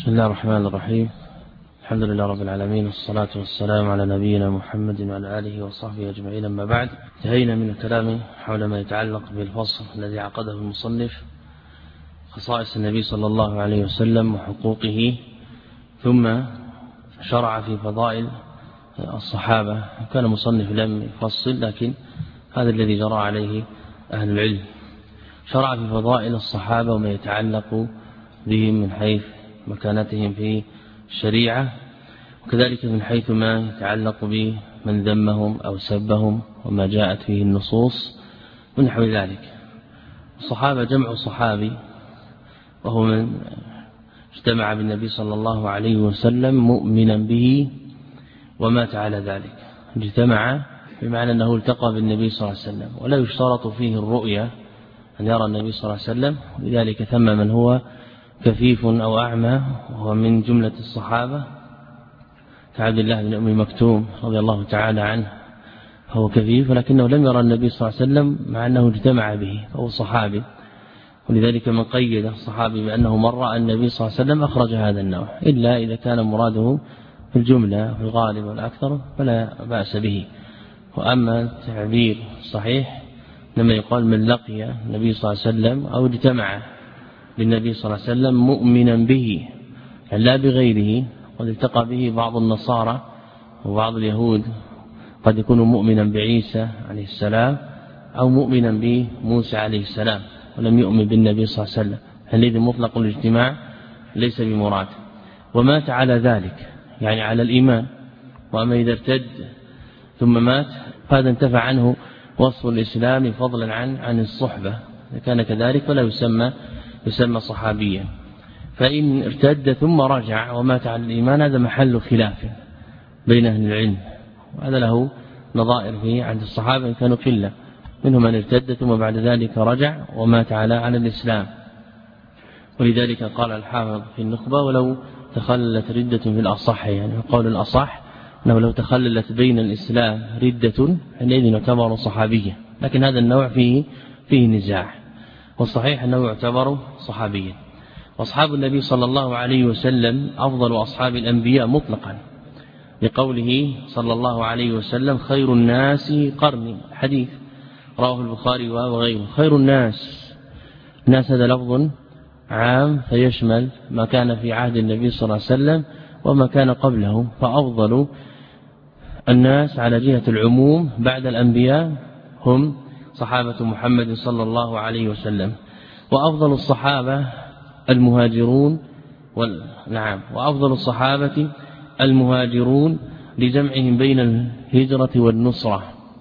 بسم الله الرحمن الرحيم. الحمد لله رب العالمين، والصلاة والسلام على نبينا محمد وعلى آله وصحبه أجمعين. أما بعد، انتهينا من الكلام حول ما يتعلق بالفصل الذي عقده المصنف، خصائص النبي صلى الله عليه وسلم وحقوقه، ثم شرع في فضائل الصحابة. كان المصنف لم يفصل، لكن هذا الذي جرى عليه أهل العلم. شرع في فضائل الصحابة وما يتعلق بهم من حيث مكانتهم في الشريعة، وكذلك من حيث ما يتعلق بمن ذمهم أو سبهم وما جاءت فيه النصوص ونحو ذلك. الصحابة جمع صحابي، وهو من اجتمع بالنبي صلى الله عليه وسلم مؤمنا به ومات على ذلك. اجتمع بمعنى أنه التقى بالنبي صلى الله عليه وسلم، ولا يشترط فيه الرؤية أن يرى النبي صلى الله عليه وسلم. لذلك ثم من هو كفيف أو أعمى، وهو من جملة الصحابة كعبد الله بن أم مكتوم رضي الله تعالى عنه، هو كفيف ولكنه لم يرى النبي صلى الله عليه وسلم مع أنه اجتمع به، فهو صحابي. ولذلك من قيد الصحابي بأنه من رأى النبي صلى الله عليه وسلم أخرج هذا النوع، إلا إذا كان مراده في الجملة في الغالب والأكثر فلا بأس به. وأما التعبير الصحيح لما يقال من لقي النبي صلى الله عليه وسلم أو اجتمع بالنبي صلى الله عليه وسلم مؤمنا به، يعني لا بغيره. قد التقى به بعض النصارى وبعض اليهود، قد يكون مؤمنا بعيسى عليه السلام أو مؤمنا بموسى عليه السلام ولم يؤمن بالنبي صلى الله عليه وسلم. الذي مطلق الاجتماع ليس بمراد. ومات على ذلك يعني على الإيمان. وأما إذا ارتد ثم مات فهذا انتفع عنه وصف الإسلام فضلا عن الصحبة. إذا كان كذلك فلا يسمى صحابيا. فإن ارتد ثم رجع ومات على الإيمان هذا محل خلاف بين أهل العلم، وهذا له نظائر فيه عند الصحابة إن كانوا قلة. منهم من ارتد ثم بعد ذلك رجع ومات على الإسلام. ولذلك قال الحافظ في النخبة: ولو تخللت ردة في الأصح، يعني قول الأصح أنه لو تخللت بين الإسلام ردة حينئذ يعتبر صحابيا، لكن هذا النوع فيه نزاع، والصحيح أنه يعتبر صحابيا. وأصحاب النبي صلى الله عليه وسلم أفضل أصحاب الأنبياء مطلقا، لقوله صلى الله عليه وسلم: خير الناس قرني، حديث رواه البخاري وغيره. خير الناس هذا لفظ عام فيشمل ما كان في عهد النبي صلى الله عليه وسلم وما كان قبله. فأفضل الناس على جهة العموم بعد الأنبياء هم صحابة محمد صلى الله عليه وسلم. وأفضل الصحابة المهاجرون وأفضل الصحابة المهاجرون لجمعهم بين الهجرة والنصرة،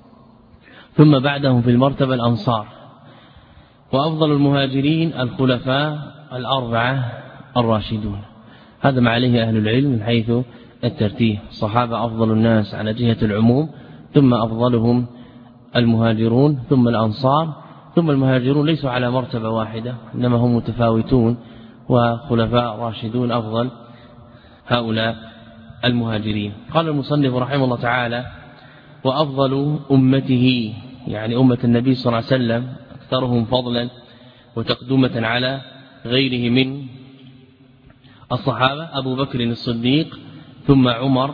ثم بعدهم في المرتبة الأنصار. وأفضل المهاجرين الخلفاء الأربعة الراشدون. هذا ما عليه أهل العلم من حيث الترتيب. الصحابة أفضل الناس على جهة العموم، ثم أفضلهم المهاجرون، ثم الأنصار، ثم المهاجرون ليسوا على مرتبة واحدة إنما هم متفاوتون، وخلفاء راشدون أفضل هؤلاء المهاجرين. قال المصنف رحمه الله تعالى: وأفضل أمته، يعني أمة النبي صلى الله عليه وسلم، أكثرهم فضلا وتقدمة على غيره من الصحابة: أبو بكر الصديق، ثم عمر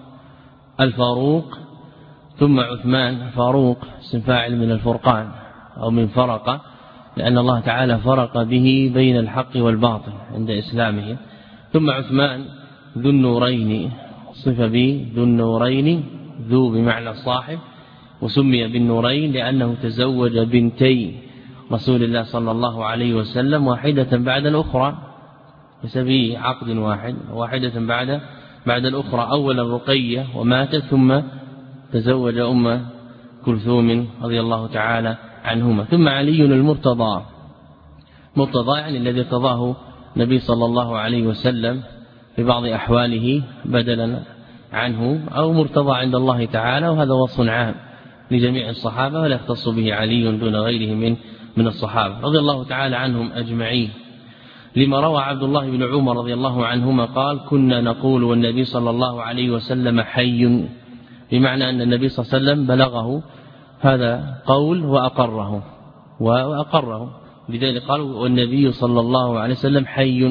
الفاروق، ثم عثمان. فاروق اسم فاعل من الفرقان أو من فرق، لأن الله تعالى فرق به بين الحق والباطل عند إسلامه. ثم عثمان ذو النورين، صف به ذو النورين، ذو بمعنى صاحب، وسمي بالنورين لأنه تزوج بنتي رسول الله صلى الله عليه وسلم، واحدة بعد الأخرى، بسبب عقد واحد، واحدة بعد الأخرى. أولا رقية وماتت، ثم تزوج أم كلثوم رضي الله تعالى عنهما. ثم علي المرتضى، مرتضى يعني الذي ارتضاه النبي صلى الله عليه وسلم في بعض أحواله بدلا عنه، أو مرتضى عند الله تعالى، وهذا وصف عام لجميع الصحابة ولا يختص به علي دون غيره من الصحابة رضي الله تعالى عنهم أجمعين. لما روى عبد الله بن عمر رضي الله عنهما قال: كنا نقول والنبي صلى الله عليه وسلم حي، بمعنى أن النبي صلى الله عليه وسلم بلغه هذا قول وأقره. لذلك قالوا والنبي صلى الله عليه وسلم حي،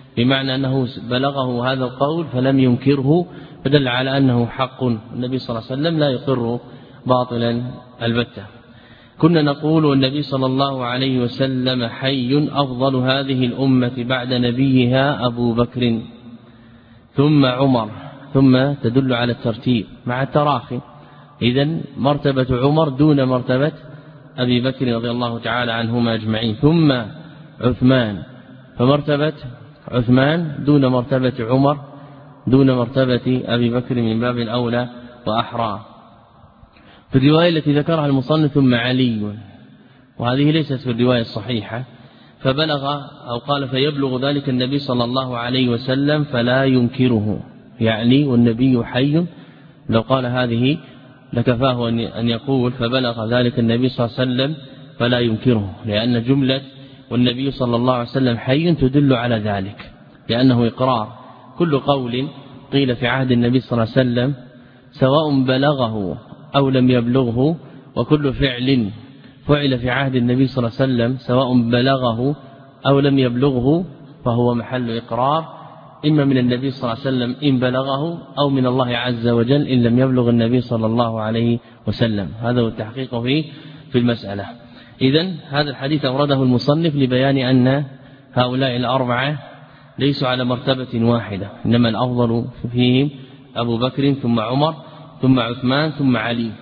بمعنى أنه بلغه هذا القول فلم ينكره، فدل على أنه حق. النبي صلى الله عليه وسلم لا يقر باطلا البتة. كنا نقول النبي صلى الله عليه وسلم حي أفضل هذه الأمة بعد نبيها أبو بكر ثم عمر، ثم تدل على الترتيب مع التراخي. إذن مرتبة عمر دون مرتبة أبي بكر رضي الله تعالى عنهما أجمعين، ثم عثمان، فمرتبة عثمان دون مرتبة عمر دون مرتبة أبي بكر من باب الأولى وأحرى. في الرواية التي ذكرها المصنف ثم علي، وهذه ليست في الرواية الصحيحة، فبلغ أو قال فيبلغ ذلك النبي صلى الله عليه وسلم فلا ينكره، يعني والنبي حي. لو قال هذه لكفاه أن يقول فبلغ ذلك النبي صلى الله عليه وسلم فلا ينكره، لأن جملة والنبي صلى الله عليه وسلم حي تدل على ذلك، لأنه إقرار. كل قول قيل في عهد النبي صلى الله عليه وسلم سواء بلغه أو لم يبلغه، وكل فعل فعل في عهد النبي صلى الله عليه وسلم سواء بلغه أو لم يبلغه فهو محل إقرار، إما من النبي صلى الله عليه وسلم إن بلغه أو من الله عز وجل إن لم يبلغ النبي صلى الله عليه وسلم. هذا هو التحقيق في المسألة. إذن هذا الحديث أورده المصنف لبيان أن هؤلاء الأربعة ليسوا على مرتبة واحدة، إنما الأفضل فيهم أبو بكر ثم عمر ثم عثمان ثم علي.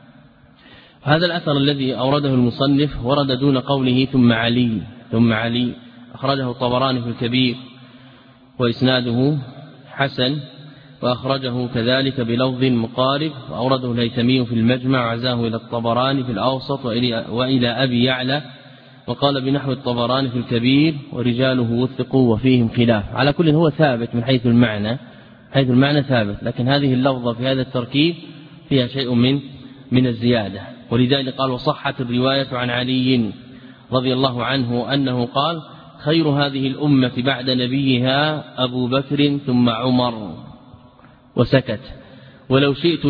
هذا الأثر الذي أورده المصنف ورد دون قوله ثم علي، أخرجه الطبراني في الكبير وإسناده حسن، وأخرجه كذلك بلفظ مقارب، وأورده الهيثمي في المجمع وعزاه إلى الطبراني في الأوسط وإلى أبي يعلى، وقال بنحو الطبراني في الكبير ورجاله وثقوا وفيهم خلاف. على كل هو ثابت من حيث المعنى ثابت، لكن هذه اللفظة في هذا التركيب فيها شيء من الزيادة. ولذلك قال وصحت الرواية عن علي رضي الله عنه أنه قال خير هذه الأمة بعد نبيها أبو بكر ثم عمر، وسكت. ولو شئت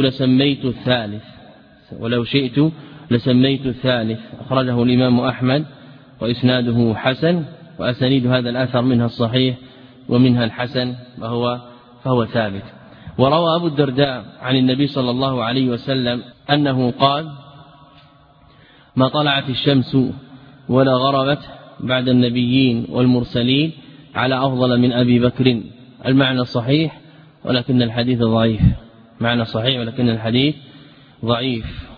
لسميت الثالث. أخرجه الإمام أحمد وإسناده حسن، وأسانيد هذا الأثر منها الصحيح ومنها الحسن فهو ثابت. وروى أبو الدرداء عن النبي صلى الله عليه وسلم أنه قال ما طلعت الشمس ولا غربت بعد النبيين والمرسلين على أفضل من أبي بكر. المعنى صحيح ولكن الحديث ضعيف، معنى صحيح ولكن الحديث ضعيف.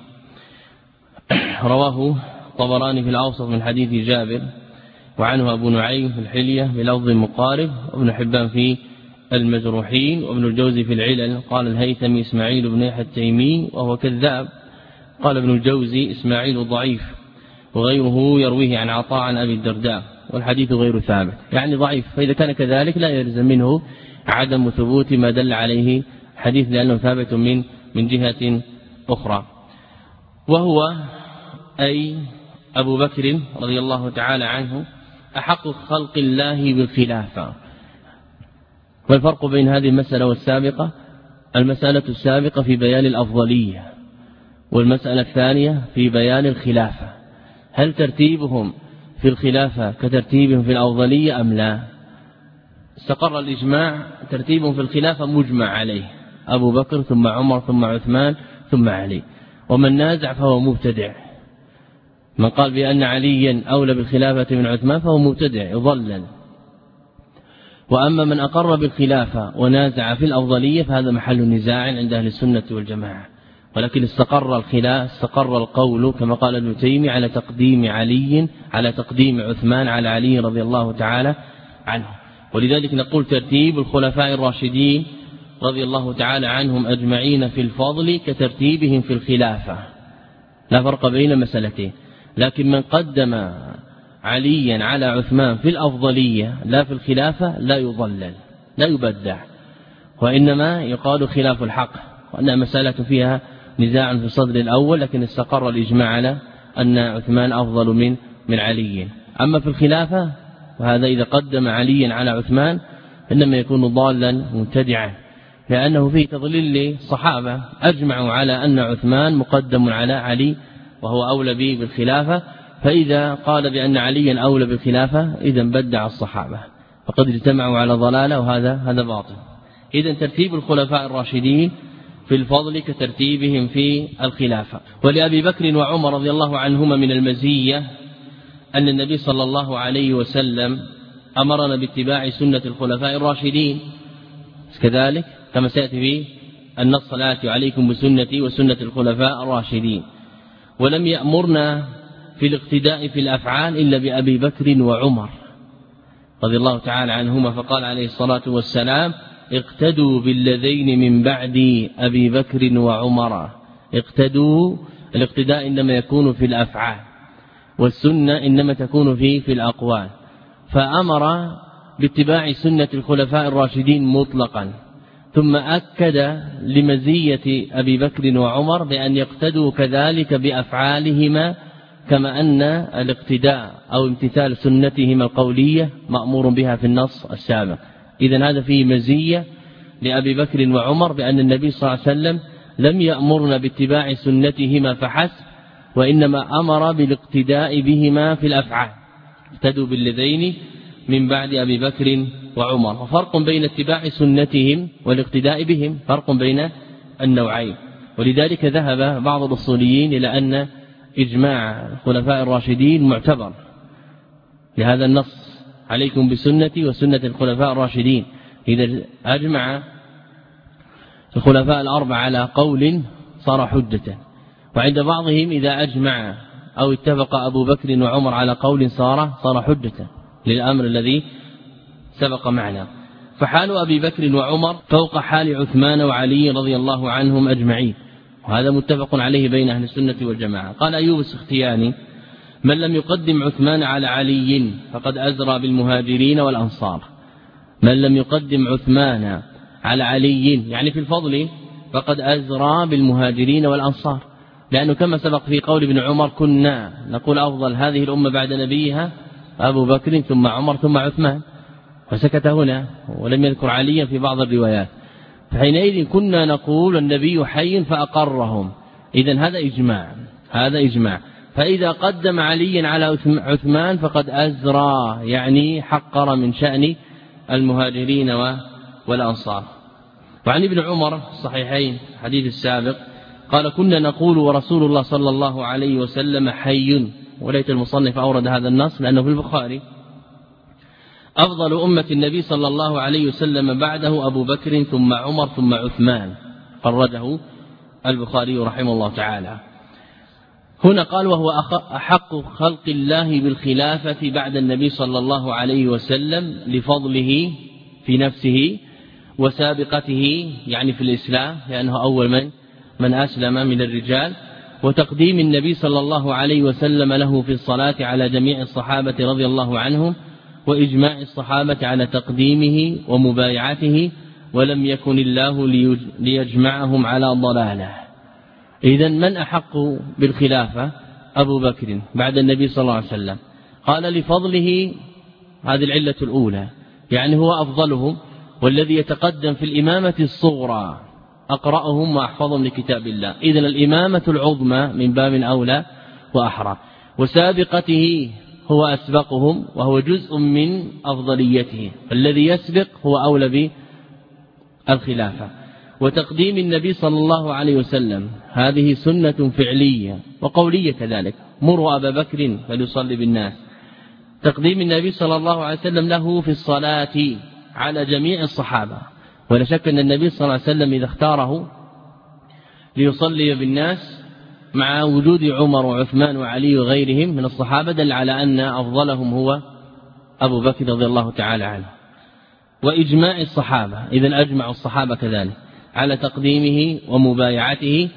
رواه طبراني في الأوسط من حديث جابر، وعنه أبو نعيم في الحلية بلفظ مقارب، وابن حبان في المجروحين، وابن الجوزي في العلل. قال الهيثمي إسماعيل بن يحيى التيمي وهو كذاب. قال ابن الجوزي إسماعيل ضعيف، وغيره يرويه عن عطاء عن أبي الدرداء، والحديث غير ثابت، يعني ضعيف. فإذا كان كذلك لا يلزم منه عدم ثبوت ما دل عليه حديث، لأنه ثابت من جهة أخرى. وهو أي أبو بكر رضي الله تعالى عنه أحق خلق الله بالخلافة. والفرق بين هذه المسألة والسابقة، المسألة السابقة في بيان الأفضلية، والمسألة الثانية في بيان الخلافة. هل ترتيبهم في الخلافة كترتيبهم في الأفضلية أم لا؟ استقر الإجماع ترتيبهم في الخلافة مجمع عليه، أبو بكر ثم عمر ثم عثمان ثم علي. ومن نازع فهو مبتدع. من قال بأن عليا أولى بالخلافة من عثمان فهو مبتدع يضلل. وأما من أقر بالخلافة ونازع في الأفضلية فهذا محل نزاع عند أهل السنة والجماعة. ولكن استقر القول كما قال ابن تيمية على تقديم علي على تقديم عثمان على علي رضي الله تعالى عنه. ولذلك نقول ترتيب الخلفاء الراشدين رضي الله تعالى عنهم أجمعين في الفضل كترتيبهم في الخلافة، لا فرق بين المسألتين. لكن من قدم عليا على عثمان في الأفضلية لا في الخلافة لا يضلل لا يبدع، وإنما يقال خلاف الحق، وأنها مسألة فيها نزاع في الصدر الأول، لكن استقر الإجماع على أن عثمان أفضل من علي. أما في الخلافة وهذا إذا قدم عليا على عثمان إنما يكون ضالا مبتدعا، لأنه فيه تضليل للصحابة أجمعوا على أن عثمان مقدم على علي وهو أولى به بالخلافة، فإذا قال بأن عليا أولى بالخلافة إذا بدع الصحابة. فقد اجتمعوا على ضلالة وهذا باطل. إذن ترتيب الخلفاء الراشدين في الفضل كترتيبهم في الخلافة. ولأبي بكر وعمر رضي الله عنهما من المزية أن النبي صلى الله عليه وسلم أمرنا باتباع سنة الخلفاء الراشدين كذلك كما سيأتي في النص الآتي عليكم بسنتي وسنة الخلفاء الراشدين. ولم يأمرنا في الاقتداء في الأفعال إلا بأبي بكر وعمر رضي الله تعالى عنهما، فقال عليه الصلاة والسلام اقتدوا بالذين من بعد أبي بكر وعمر. اقتدوا، الاقتداء إنما يكون في الأفعال والسنة إنما تكون في الأقوال، فأمر باتباع سنة الخلفاء الراشدين مطلقا، ثم أكد لمزية أبي بكر وعمر بأن يقتدوا كذلك بأفعالهما، كما أن الاقتداء أو امتثال سنتهما القولية مأمور بها في النص السابق. إذن هذا فيه مزية لأبي بكر وعمر بأن النبي صلى الله عليه وسلم لم يأمرنا باتباع سنتهما فحسب، وإنما أمر بالاقتداء بهما في الأفعال. اقتدوا بالذين من بعد أبي بكر وعمر. وفرق بين اتباع سنتهم والاقتداء بهم، فرق بين النوعين. ولذلك ذهب بعض الأصوليين إلى أن إجماع الخلفاء الراشدين معتبر لهذا النص عليكم بسنتي وسنة الخلفاء الراشدين. إذا أجمع الخلفاء الأربعة على قول صار حجة، وعند بعضهم إذا أجمع أو اتفق أبو بكر وعمر على قول صار حجة للأمر الذي سبق معنا. فحال أبي بكر وعمر فوق حال عثمان وعلي رضي الله عنهم أجمعين، وهذا متفق عليه بين أهل السنة والجماعة. قال أيوب السختياني من لم يقدم عثمان على علي فقد أزرى بالمهاجرين والأنصار. من لم يقدم عثمان على علي يعني في الفضل فقد أزرى بالمهاجرين والأنصار، لأنه كما سبق في قول ابن عمر كنا نقول أفضل هذه الأمة بعد نبيها أبو بكر ثم عمر ثم عثمان، فسكت هنا ولم يذكر عليا في بعض الروايات. فحينئذ كنا نقول النبي حي فأقرهم. إذن هذا إجماع. فإذا قدم عليا على عثمان فقد أزرى يعني حقر من شأن المهاجرين والأنصار. وعن ابن عمر الصحيحين حديث السابق قال كنا نقول ورسول الله صلى الله عليه وسلم حي، وليت المصنف أورد هذا النص لأنه في البخاري. أفضل أمة النبي صلى الله عليه وسلم بعده أبو بكر ثم عمر ثم عثمان، خرجه البخاري رحمه الله تعالى. هنا قال وهو أحق خلق الله بالخلافة بعد النبي صلى الله عليه وسلم لفضله في نفسه وسابقته يعني في الإسلام، لأنه أول من أسلم من الرجال، وتقديم النبي صلى الله عليه وسلم له في الصلاة على جميع الصحابة رضي الله عنهم، وإجماع الصحابة على تقديمه ومبايعته، ولم يكن الله ليجمعهم على ضلاله. إذن من أحق بالخلافة؟ أبو بكر بعد النبي صلى الله عليه وسلم. قال لفضله، هذه العلة الأولى، يعني هو أفضلهم والذي يتقدم في الإمامة الصغرى أقرأهم وأحفظهم لكتاب الله. إذن الإمامة العظمى من باب أولى وأحرى. وسابقته هو أسبقهم وهو جزء من أفضليته، الذي يسبق هو أولى بالخلافة. وتقديم النبي صلى الله عليه وسلم هذه سنة فعلية وقولية كذلك، مروا أبا بكر فليصلي بالناس. تقديم النبي صلى الله عليه وسلم له في الصلاة على جميع الصحابة، ولا شك أن النبي صلى الله عليه وسلم إذا اختاره ليصلي بالناس مع وجود عمر وعثمان وعلي وغيرهم من الصحابة دل على أن أفضلهم هو أبو بكر رضي الله تعالى عنه. وإجماع الصحابة، إذن أجمع الصحابة كذلك على تقديمه ومبايعته،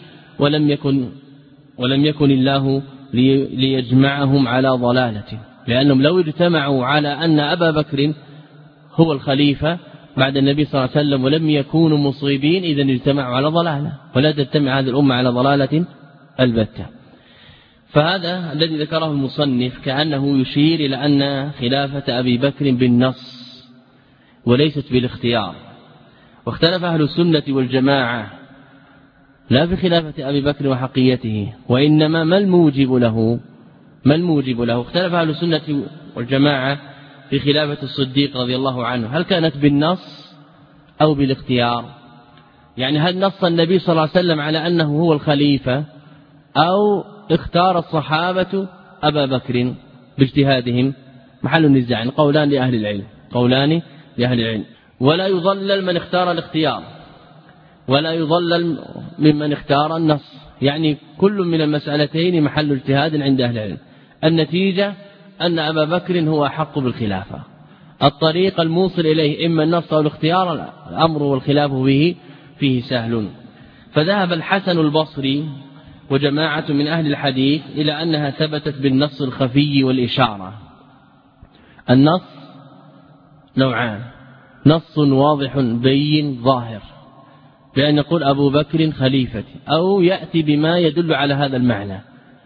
ولم يكن الله ليجمعهم على ضلالته، لأنهم لو اجتمعوا على أن أبا بكر هو الخليفة بعد النبي صلى الله عليه وسلم ولم يكونوا مصيبين إذن اجتمعوا على ضلالة، ولا تجتمع هذه الأمة على ضلالة البتة. فهذا الذي ذكره المصنف كأنه يشير إلى أن خلافة أبي بكر بالنص وليست بالاختيار. واختلف أهل السنة والجماعة لا في خلافة أبي بكر وحقيته، وإنما ما الموجب له. اختلف أهل السنة والجماعة في خلافة الصديق رضي الله عنه هل كانت بالنص أو بالاختيار؟ يعني هل نص النبي صلى الله عليه وسلم على أنه هو الخليفة أو اختار الصحابة أبا بكر باجتهادهم؟ محل النزاع، قولان لأهل العلم. ولا يضلل من اختار الاختيار ولا يضلل ممن اختار النص، يعني كل من المسألتين محل اجتهاد عند أهل العلم. النتيجة أن أبا بكر هو أحق بالخلافة. الطريق الموصل إليه إما النص أو الاختيار، الأمر والخلاف به فيه سهل. فذهب الحسن البصري وجماعة من أهل الحديث إلى أنها ثبتت بالنص الخفي والإشارة. النص نوعان: نص واضح بين ظاهر بأن يقول أبو بكر خليفتي، أو يأتي بما يدل على هذا المعنى.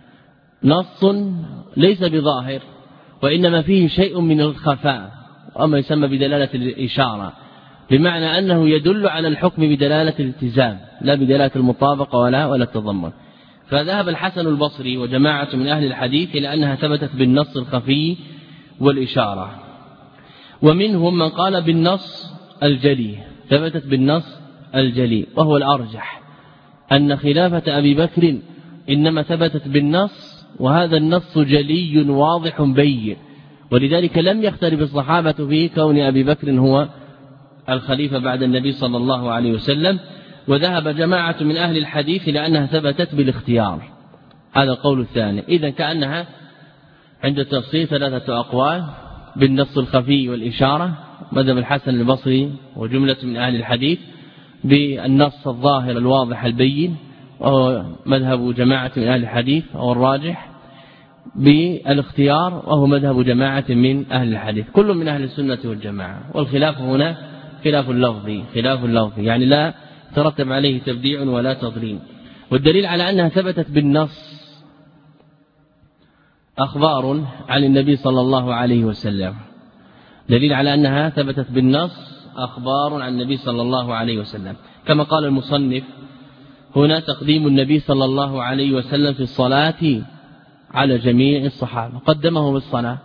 نص ليس بظاهر وإنما فيه شيء من الخفاء، وما يسمى بدلالة الإشارة، بمعنى أنه يدل على الحكم بدلالة الالتزام لا بدلالة المطابقة ولا التضمن. فذهب الحسن البصري وجماعة من أهل الحديث إلى أنها ثبتت بالنص الخفي والإشارة. ومنهم من قال بالنص الجلي، ثبتت بالنص الجلي، وهو الأرجح أن خلافة أبي بكر إنما ثبتت بالنص، وهذا النص جلي واضح بين، ولذلك لم يختلف الصحابة في كون أبي بكر هو الخليفة بعد النبي صلى الله عليه وسلم. وذهب جماعة من أهل الحديث لأنها ثبتت بالاختيار، هذا القول الثاني. إذن كأنها عند التفصيل ثلاثة أقوال: بالنص الخفي والإشارة مذهب الحسن البصري وجملة من أهل الحديث، بالنص الظاهر الواضح البين وهو مذهب جماعة من أهل الحديث أو الراجح، بالاختيار وهو مذهب جماعة من أهل الحديث، كل من أهل السنة والجماعة. والخلاف هنا خلاف اللفظ، يعني لا ترتب عليه تبديع ولا تضليل. والدليل على أنها ثبتت بالنص أخبار عن النبي صلى الله عليه وسلم، دليل على أنها ثبتت بالنص أخبار عن النبي صلى الله عليه وسلم، كما قال المصنف هنا: تقديم النبي صلى الله عليه وسلم في الصلاة على جميع الصحابة، قدمه بالصلاة.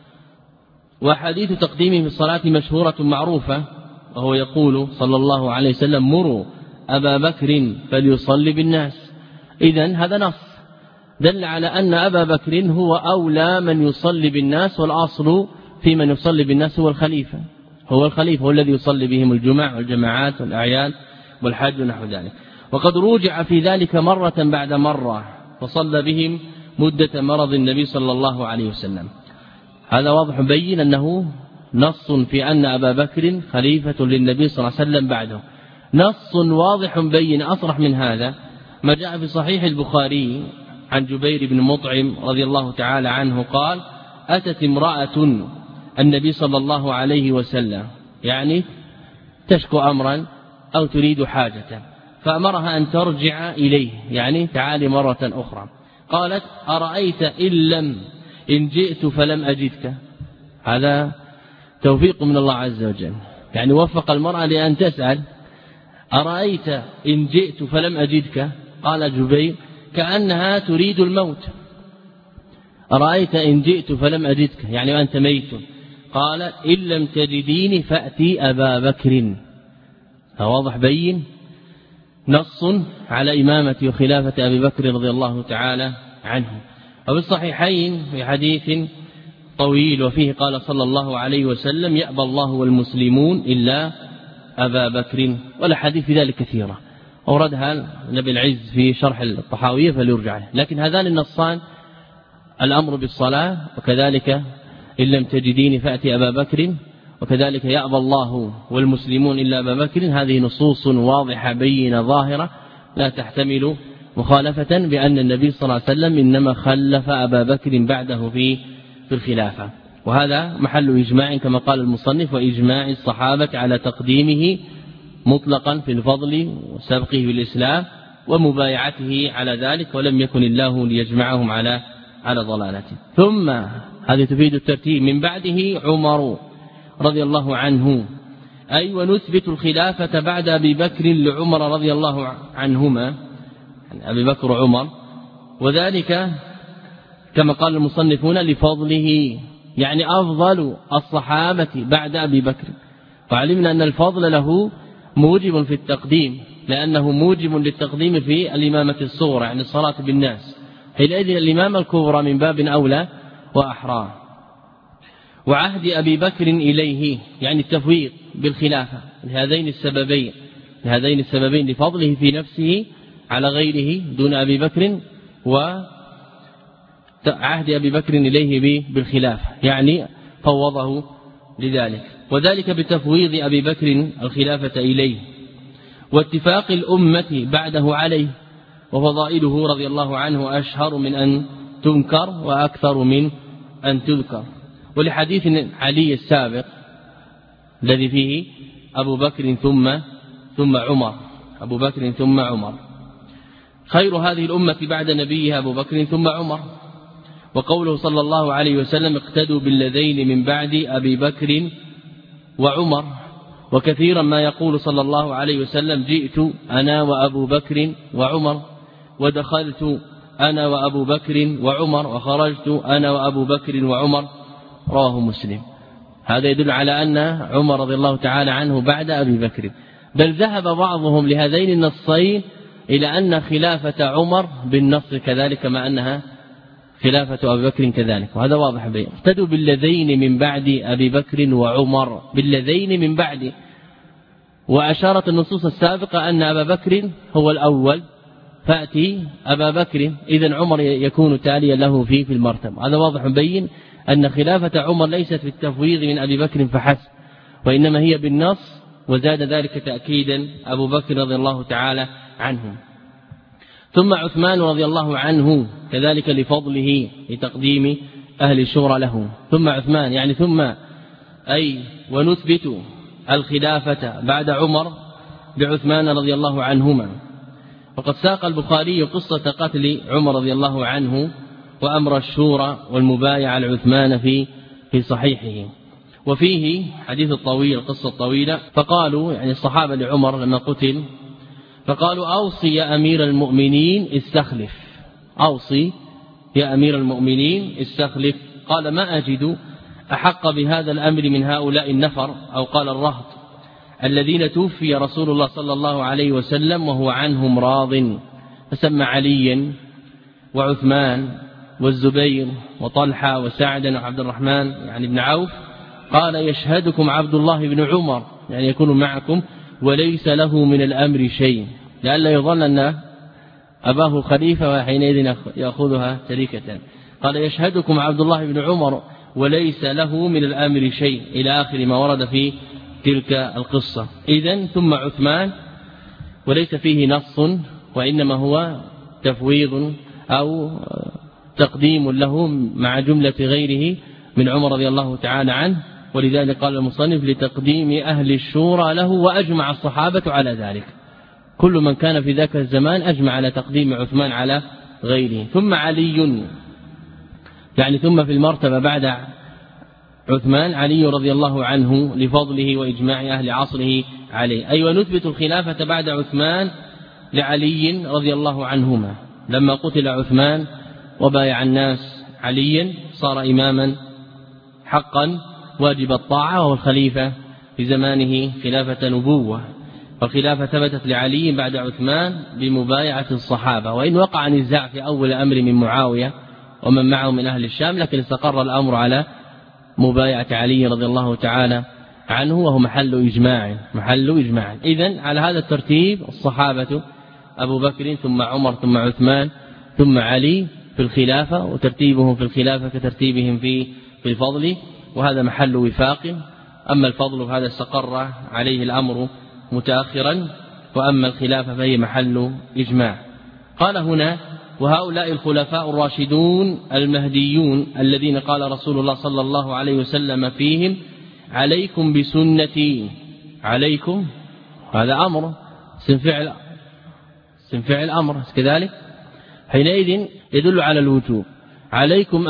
وحديث تقديمه في الصلاة مشهورة معروفة، وهو يقول صلى الله عليه وسلم: مروا أبا بكر فليصلي بالناس. إذن هذا نص دل على أن أبا بكر هو أولى من يصلي بالناس، والأصل في من يصلي بالناس هو الخليفة، هو الذي يصلي بهم الجمع والجماعات والأعياد والحج ونحو ذلك. وقد روجع في ذلك مرة بعد مرة، فصلى بهم مدة مرض النبي صلى الله عليه وسلم. هذا واضح بين أنه نص في أن أبا بكر خليفة للنبي صلى الله عليه وسلم بعده، نص واضح بين. أصرح من هذا ما جاء في صحيح البخاري عن جبير بن مطعم رضي الله تعالى عنه قال: أتت امرأة النبي صلى الله عليه وسلم، يعني تشكو أمرا أو تريد حاجة، فأمرها أن ترجع إليه، يعني تعالي مرة أخرى. قالت: أرأيت إن جئت فلم أجدك. هذا توفيق من الله عز وجل، يعني وفق المرأة لأن تسأل: أرأيت إن جئت فلم أجدك؟ قال جبير كأنها تريد الموت: أرأيت إن جئت فلم أجدك، يعني أنت ميت. قال: إن لم تجديني فأتي أبا بكر. واضح بين، نص على إمامة وخلافة أبي بكر رضي الله تعالى عنه. وفي الصحيحين في حديث طويل وفيه قال صلى الله عليه وسلم: يأبى الله والمسلمون إلا أبا بكر. والحديث في ذلك كثيرة، أوردها نبي العز في شرح الطحاوية فليرجع له. لكن هذان النصان، الأمر بالصلاة، وكذلك إن لم تجديني فأتي أبا بكر، وكذلك يأبى الله والمسلمون إلا أبا بكر، هذه نصوص واضحة بينة ظاهرة لا تحتمل مخالفة بأن النبي صلى الله عليه وسلم إنما خلف أبا بكر بعده في الخلافة. وهذا محل إجماع كما قال المصنف: وإجماع الصحابة على تقديمه مطلقا في الفضل وسبقه في الإسلام ومبايعته على ذلك، ولم يكن الله ليجمعهم على ضلالته. ثم هذه تفيد الترتيب: من بعده عمر رضي الله عنه، أي ونثبت الخلافة بعد أبي بكر لعمر رضي الله عنهما، يعني أبي بكر وعمر، وذلك كما قال المصنفون لفضله يعني أفضل الصحابة بعد أبي بكر. وعلمنا أن الفضل له موجب في التقديم، لأنه موجب للتقديم في الإمامة الصغرى يعني الصلاة بالناس، حينئذ الإمامة الكبرى من باب أولى وأحرى. وعهد أبي بكر إليه يعني التفويض بالخلافة لهذين السببين لفضله في نفسه على غيره دون أبي بكر، وعهد أبي بكر إليه بالخلافة يعني فوضه لذلك، وذلك بتفويض أبي بكر الخلافة إليه، واتفاق الأمة بعده عليه، وفضائله رضي الله عنه أشهر من أن تنكر وأكثر من أن تذكر. ولحديث علي السابق الذي فيه أبو بكر ثم عمر، أبو بكر ثم عمر، خير هذه الأمة بعد نبيها أبو بكر ثم عمر. وقوله صلى الله عليه وسلم اقتدوا بالذين من بعد أبي بكر وعمر. وكثيرا ما يقول صلى الله عليه وسلم جئت أنا وأبو بكر وعمر، ودخلت أنا وأبو بكر وعمر، وخرجت أنا وأبو بكر وعمر، رواه مسلم. هذا يدل على أن عمر رضي الله تعالى عنه بعد أبي بكر، بل ذهب بعضهم لهذين النصين إلى أن خلافة عمر بالنص كذلك مع أنها خلافة أبي بكر كذلك، وهذا واضح بين اقتدوا بالذين من بعد أبي بكر وعمر، بالذين من بعد. وأشارت النصوص السابقة أن أبا بكر هو الأول فأتي أبا بكر، إذن عمر يكون تاليا له في المرتبة. هذا واضح بين أن خلافة عمر ليست في التفويض من أبي بكر فحسب، وإنما هي بالنص، وزاد ذلك تأكيدا أبو بكر رضي الله تعالى عنه. ثم عثمان رضي الله عنه كذلك لفضله لتقديم أهل الشورى له. ثم عثمان يعني ثم أي ونثبت الخلافة بعد عمر بعثمان رضي الله عنهما. وقد ساق البخاري قصة قتل عمر رضي الله عنه وأمر الشورى والمبايعة لعثمان في صحيحه، وفيه حديث الطويل قصة طويلة. فقالوا يعني الصحابة لعمر لما قتل فقالوا أوصي يا أمير المؤمنين استخلف، أوصي يا أمير المؤمنين استخلف. قال ما أجد أحق بهذا الأمر من هؤلاء النفر، أو قال الرهط الذين توفي رسول الله صلى الله عليه وسلم وهو عنهم راض. فسمى عليا وعثمان والزبير وطلحة وسعدا وعبد الرحمن يعني بن عوف. قال يشهدكم عبد الله بن عمر يعني يكون معكم وليس له من الأمر شيء، لئلا يظن أن أباه خليفة وحينئذ يأخذها تركة. قال يشهدكم عبد الله بن عمر وليس له من الأمر شيء إلى آخر ما ورد في تلك القصة. إذن ثم عثمان وليس فيه نص، وإنما هو تفويض أو تقديم له مع جملة غيره من عمر رضي الله تعالى عنه. ولذلك قال المصنف لتقديم أهل الشورى له، وأجمع الصحابة على ذلك، كل من كان في ذاك الزمان أجمع على تقديم عثمان على غيره. ثم علي يعني ثم في المرتبة بعد عثمان علي رضي الله عنه لفضله وإجماع أهل عصره عليه. أي ونثبت الخلافة بعد عثمان لعلي رضي الله عنهما. لما قتل عثمان وبايع الناس عليا صار إماما حقا واجب الطاعة، وهو الخليفة في زمانه خلافة نبوة، والخلافة ثبتت لعلي بعد عثمان بمبايعة الصحابة. وإن وقع نزاع في أول أمر من معاوية ومن معه من أهل الشام، لكن استقر الأمر على مبايعة علي رضي الله تعالى عنه، وهو محل إجماع. إذن على هذا الترتيب الصحابة أبو بكر ثم عمر ثم عثمان ثم علي في الخلافة، وترتيبهم في الخلافة كترتيبهم في الفضل، وهذا محل وفاق. أما الفضل فهذا استقر عليه الأمر متأخرا، وأما الخلافة فهي محل إجماع. قال هنا وهؤلاء الخلفاء الراشدون المهديون الذين قال رسول الله صلى الله عليه وسلم فيهم عليكم بسنتي. عليكم هذا أمر اسم فعل أمر كذلك، حينئذ يدل على الوجوب. عليكم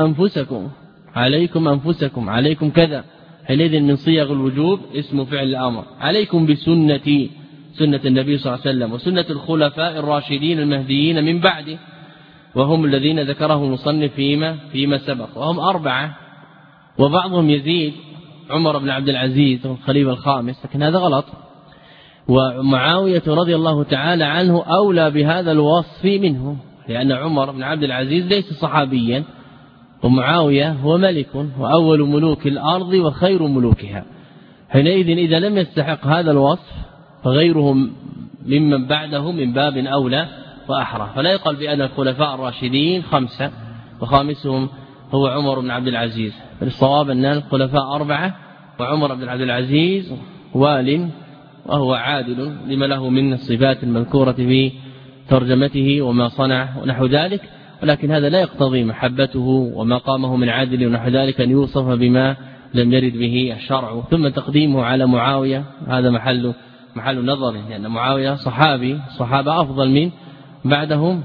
أنفسكم عليكم كذا، حينئذ من صيغ الوجوب اسم فعل الأمر. عليكم بسنتي سنة النبي صلى الله عليه وسلم، وسنة الخلفاء الراشدين المهديين من بعده، وهم الذين ذكره المصنف فيما سبق، وهم 4 وبعضهم يزيد عمر بن عبد العزيز الخليفة الخامس، لكن هذا غلط. ومعاوية رضي الله تعالى عنه أولى بهذا الوصف منه، لأن عمر بن عبد العزيز ليس صحابيا، ومعاوية هو ملك وأول ملوك الأرض وخير ملوكها. حينئذ إذا لم يستحق هذا الوصف فغيرهم ممن بعده من باب أولى وأحرى. فلا يقال بأن الخلفاء الراشدين 5 وخامسهم هو عمر بن عبد العزيز، الصواب أن الخلفاء 4 وعمر بن عبد العزيز وال وهو عادل لما له من الصفات المذكورة في ترجمته وما صنع ونحو ذلك، ولكن هذا لا يقتضي محبته وما قامه من عادل ونحو ذلك أن يوصف بما لم يرد به الشرع. ثم تقديمه على معاوية هذا محل نظر، لأن معاوية صحابي، صحابة أفضل من بعدهم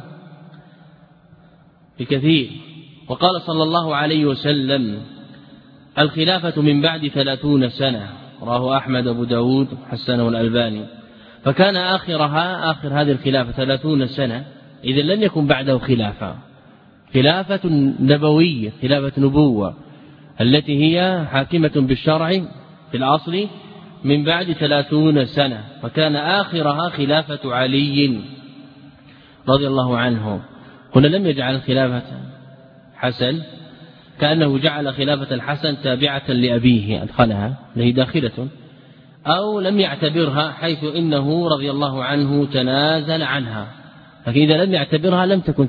بكثير. وقال صلى الله عليه وسلم: الخلافة من بعد 30 سنة، رواه أحمد أبو داود حسنه الألباني. فكان آخر هذه الخلافة 30 سنة، إذا لم يكن بعده خلافة نبوية، خلافة نبوة التي هي حاكمة بالشرع في الأصل من بعد 30 سنة، فكان آخرها خلافة علي رضي الله عنه. هنا لم يجعل خلافة حسن، كأنه جعل خلافة الحسن تابعة لأبيه أدخلها التي داخلة، أو لم يعتبرها حيث إنه رضي الله عنه تنازل عنها. لكن إذا لم يعتبرها لم تكن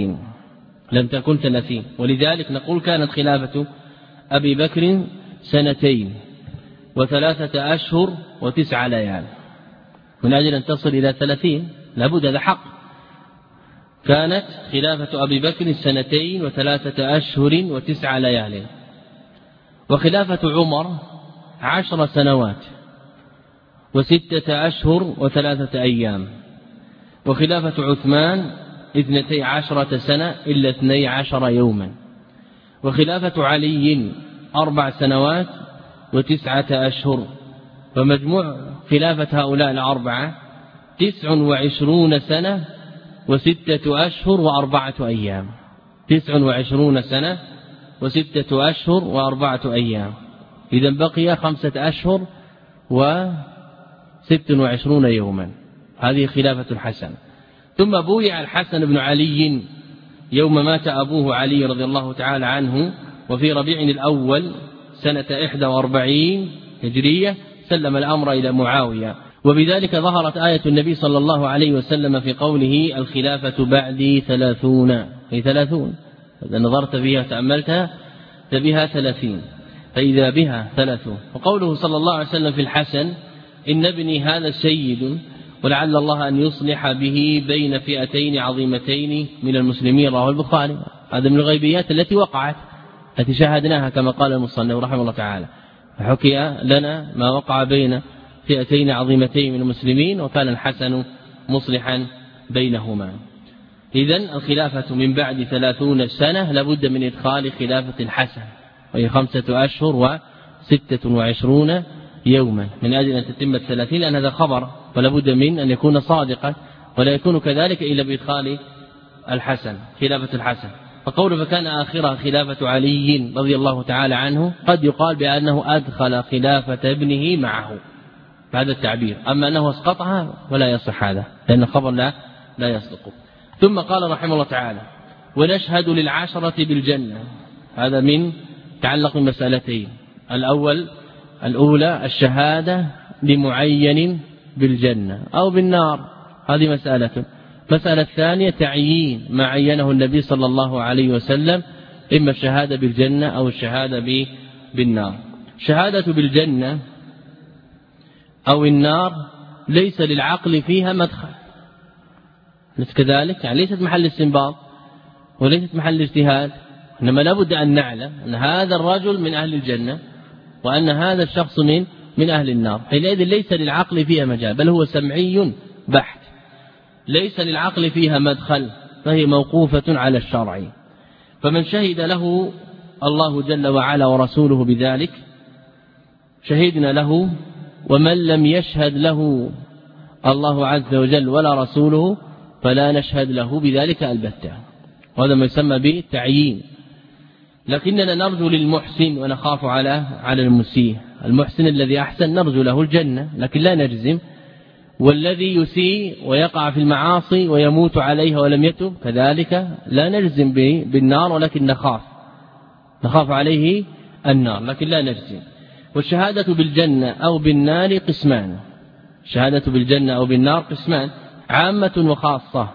30، ولذلك نقول كانت خلافة أبي بكر 2 و3 أشهر و9 ليال، من أجل أن تصل إلى 30 لابد هذا حق. كانت خلافة أبي بكر 2 و3 أشهر و9 ليال، وخلافة عمر 10 سنوات و6 أشهر و3 أيام، وخلافة عثمان 12 سنة إلا 12 يوما، وخلافة علي 4 سنوات و9 أشهر. فمجموع خلافة هؤلاء الأربعة 29 سنة و6 أشهر و4 أيام، 29 سنة و6 أشهر و4 أيام، إذا بقي 5 أشهر و26 يوما. هذه خلافة الحسن. ثم بويع الحسن بن علي يوم مات أبوه علي رضي الله تعالى عنه، وفي ربيع الأول سنة 41 هجرية سلم الأمر إلى معاوية. وبذلك ظهرت آية النبي صلى الله عليه وسلم في قوله: الخلافة بعدي 30، أي 30. إذا نظرت بها تأملتها فبها 30، فإذا بها 30. وقوله صلى الله عليه وسلم في الحسن: إن ابني هذا سيد ولعل الله أن يصلح به بين فئتين عظيمتين من المسلمين، رواه البخاري. هذا من الغيبيات التي وقعت، التي شاهدناها كما قال المصنف رحمه الله تعالى، فحكي لنا ما وقع بين فئتين عظيمتين من المسلمين، وكان الحسن مصلحا بينهما. إذن الخلافة من بعد 30 سنة لابد من إدخال خلافة الحسن، وهي 5 أشهر و26 يوما، من أجل أن تتم 30، لأن هذا خبر ولا بد من أن يكون صادقا، ولا يكون كذلك إلا بإدخال الحسن، خلافة الحسن. فقوله فكان آخرها خلافة علي رضي الله تعالى عنه، قد يقال بأنه أدخل خلافة ابنه معه بهذا التعبير، أما أنه اسقطها ولا يصح هذا، لأن الخبر لا يصدق. ثم قال رحمه الله تعالى: ونشهد للعشرة بالجنة. هذا من تعلق بمسألتين: الأولى الشهادة لمعين بالجنة أو بالنار، هذه مسألة الثانية تعيين ما عينه النبي صلى الله عليه وسلم، إما الشهادة بالجنة أو الشهادة بالنار. شهادة بالجنة أو النار ليس للعقل فيها مدخل، كذلك يعني ليست محل استنباط وليست محل اجتهاد، إنما لابد أن نعلم أن هذا الرجل من أهل الجنة وأن هذا الشخص من أهل النار. حينئذ ليس للعقل فيها مجال، بل هو سمعي بحت، ليس للعقل فيها مدخل، فهي موقوفة على الشرع. فمن شهد له الله جل وعلا ورسوله بذلك شهدنا له، ومن لم يشهد له الله عز وجل ولا رسوله فلا نشهد له بذلك البتة. وهذا ما يسمى بالتعيين. لكننا نرجو للمحسن ونخاف على المسيء. المحسن الذي أحسن نرجو له الجنة لكن لا نجزم، والذي يسيء ويقع في المعاصي ويموت عليها ولم يتب كذلك لا نجزم بالنار، ولكن نخاف عليه النار لكن لا نجزم. والشهادة بالجنة أو بالنار قسمان، الشهادة بالجنة أو بالنار قسمان، عامة وخاصة.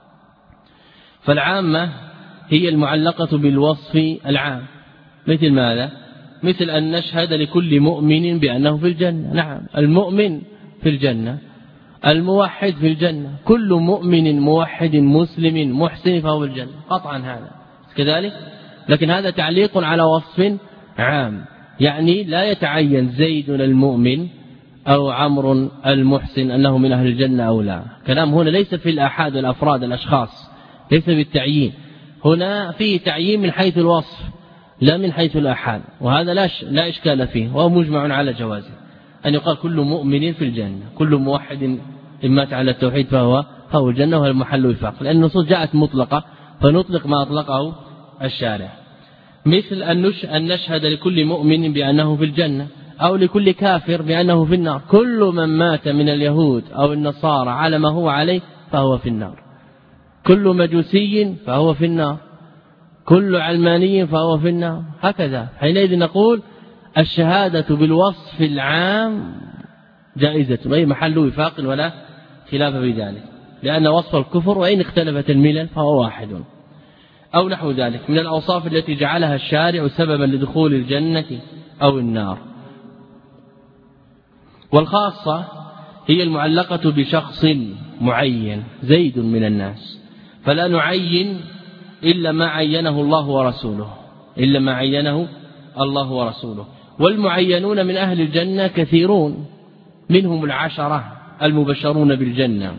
فالعامة هي المعلقة بالوصف العام، مثل ماذا؟ مثل أن نشهد لكل مؤمن بأنه في الجنة. نعم، المؤمن في الجنة، الموحد في الجنة، كل مؤمن موحد مسلم محسن فهو في الجنة قطعا، هذا كذلك. لكن هذا تعليق على وصف عام، يعني لا يتعين زيد المؤمن أو عمرو المحسن أنه من أهل الجنة أو لا. كلام هنا ليس في الآحاد والأفراد الأشخاص، ليس بالتعيين، هنا فيه تعيين من حيث الوصف لا من حيث الآحاد، وهذا لا إشكال فيه، وهو مجمع على جوازه أن يقال كل مؤمن في الجنة، كل موحد إن مات على التوحيد فهو الجنة، وهو المحل وفاق، لأن النصوص جاءت مطلقة فنطلق ما أطلقه الشارع. مثل أن نشهد لكل مؤمن بأنه في الجنة، أو لكل كافر بأنه في النار. كل من مات من اليهود أو النصارى على ما هو عليه فهو في النار، كل مجوسي فهو في النار، كل علماني فهو في النار، هكذا. حينئذ نقول الشهادة بالوصف العام جائزة، أي محل وفاق ولا خلاف في ذلك، لأن وصف الكفر وإن اختلفت الملل فهو واحد. أو نحو ذلك من الأوصاف التي جعلها الشارع سببا لدخول الجنة أو النار. والخاصة هي المعلقة بشخص معين، زيد من الناس، فلا نعين إلا ما عينه الله ورسوله، إلا ما عينه الله ورسوله. والمعينون من أهل الجنة كثيرون، منهم 10 المبشرون بالجنة،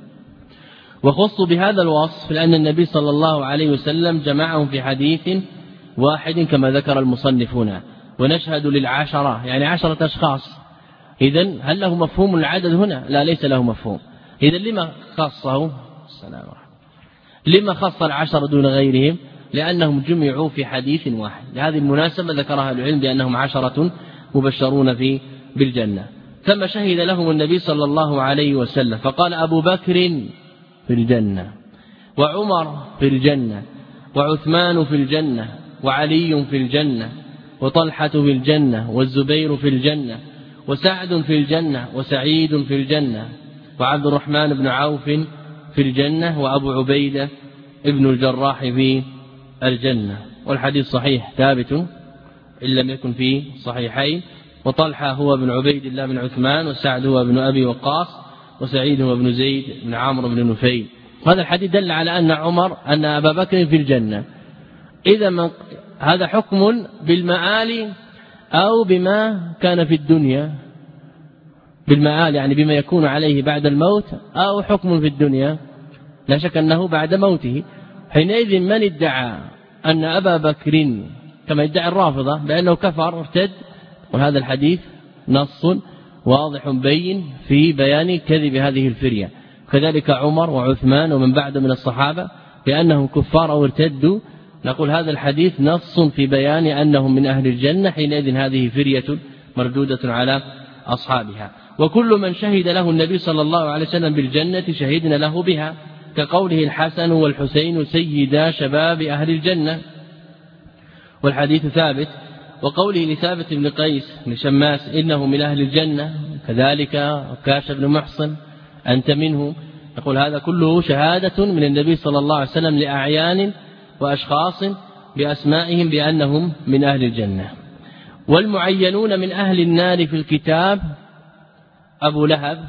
وخصوا بهذا الوصف لأن النبي صلى الله عليه وسلم جمعهم في حديث واحد كما ذكر المصنفون. ونشهد ل10 يعني 10 أشخاص، إذن هل له مفهوم العدد هنا؟ لا، ليس له مفهوم. إذن لما خصه؟ السلام عليكم. لما خص 10 دون غيرهم؟ لأنهم جمعوا في حديث واحد. لهذه المناسبة ذكرها العلم بأنهم 10 مبشرون بالجنة. ثم شهد لهم النبي صلى الله عليه وسلم فقال أبو بكر في الجنة، وعمر في الجنة، وعثمان في الجنة، وعلي في الجنة، وطلحة في الجنة، والزبير في الجنة، وسعد في الجنة، وسعيد في الجنة، وعبد الرحمن بن عوف في الجنة، وأبو عبيدة ابن الجراح في الجنة. والحديث صحيح ثابت إن لم يكن في صحيحين. وطلحة هو ابن عبيد الله بن عثمان، وسعد هو ابن أبي وقاص، وسعيد هو ابن زيد بن عمرو بن نفيل. هذا الحديث دل على أن أبا بكر في الجنة. إذا هذا حكم بالمآل أو بما كان في الدنيا، بالمآل يعني بما يكون عليه بعد الموت، أو حكم في الدنيا لا شك أنه بعد موته. حينئذ من ادعى أن أبا بكر كما يدعي الرافضة بأنه كفر ارتد، وهذا الحديث نص واضح بين في بيان كذب هذه الفرية. كذلك عمر وعثمان ومن بعد من الصحابة بأنهم كفار أو ارتدوا، نقول هذا الحديث نص في بيان أنهم من أهل الجنة. حينئذ هذه فرية مردودة على أصحابها. وكل من شهد له النبي صلى الله عليه وسلم بالجنة شهدنا له بها، كقوله الحسن والحسين سيدا شباب أهل الجنة، والحديث ثابت. وقوله لثابت بن قيس بن شماس إنه من أهل الجنة، كذلك عكاش بن محصن أنت منه. يقول هذا كله شهادة من النبي صلى الله عليه وسلم لأعيان وأشخاص بأسمائهم بأنهم من أهل الجنة. والمعينون من أهل النار في الكتاب أبو لهب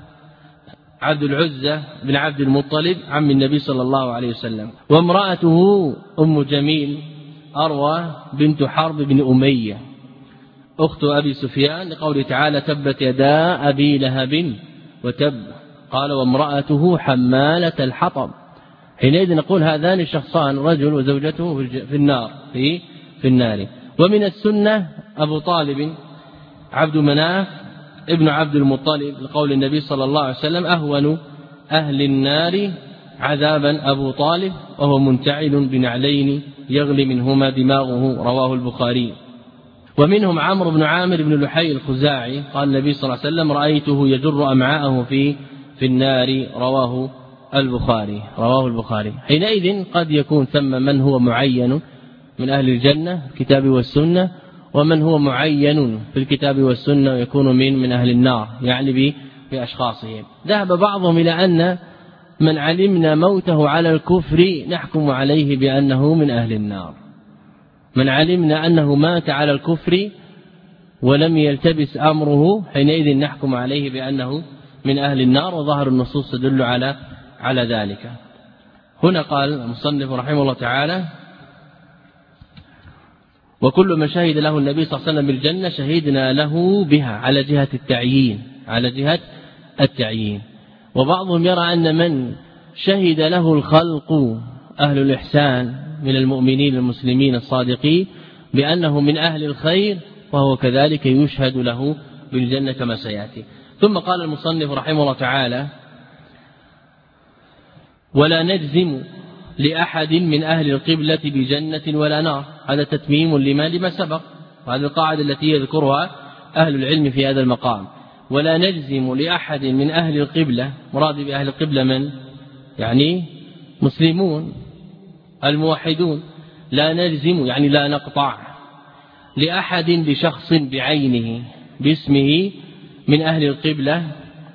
عبد العزة بن عبد المطلب عم النبي صلى الله عليه وسلم، وامرأته أم جميل أروى بنت حرب بن أمية أخت أبي سفيان، لقوله تعالى تبت يدا أبي لهب وتب، قال وامرأته حمالة الحطب. حينئذ نقول هذان الشخصان رجل وزوجته في النار في النار. ومن السنة أبو طالب عبد مناف ابن عبد المطلب، لقول النبي صلى الله عليه وسلم أهون أهل النار عذابا أبو طالب وهو منتعل بنعلين يغلي منهما دماغه، رواه البخاري. ومنهم عمرو بن عامر بن لحي الخزاعي قال النبي صلى الله عليه وسلم رأيته يجر أمعاءه في النار، رواه البخاري. حينئذ قد يكون ثم من هو معين من أهل الجنة في الكتاب والسنة، ومن هو معين في الكتاب والسنة ويكون من أهل النار، يعني بأشخاصهم. ذهب بعضهم إلى أن من علمنا موته على الكفر نحكم عليه بأنه من أهل النار. من علمنا أنه مات على الكفر ولم يلتبس أمره حينئذ نحكم عليه بأنه من أهل النار، وظهر النصوص تدل على ذلك. هنا قال المصنف رحمه الله تعالى: وكل من شهد له النبي صلى الله عليه وسلم بالجنة شهدنا له بها على جهة التعيين. وبعضهم يرى أن من شهد له الخلق أهل الإحسان من المؤمنين المسلمين الصادقين بأنه من أهل الخير، وهو كذلك يشهد له بالجنة كما سيأتي. ثم قال المصنف رحمه الله تعالى: ولا نجزم لأحد من أهل القبلة بجنة ولا نار. هذا تتميم لما سبق، وهذه القاعدة التي يذكرها أهل العلم في هذا المقام. ولا نجزم لأحد من أهل القبلة، مراد بأهل القبلة من؟ يعني مسلمون الموحدون. لا نجزم يعني لا نقطع لأحد بشخص بعينه باسمه من أهل القبلة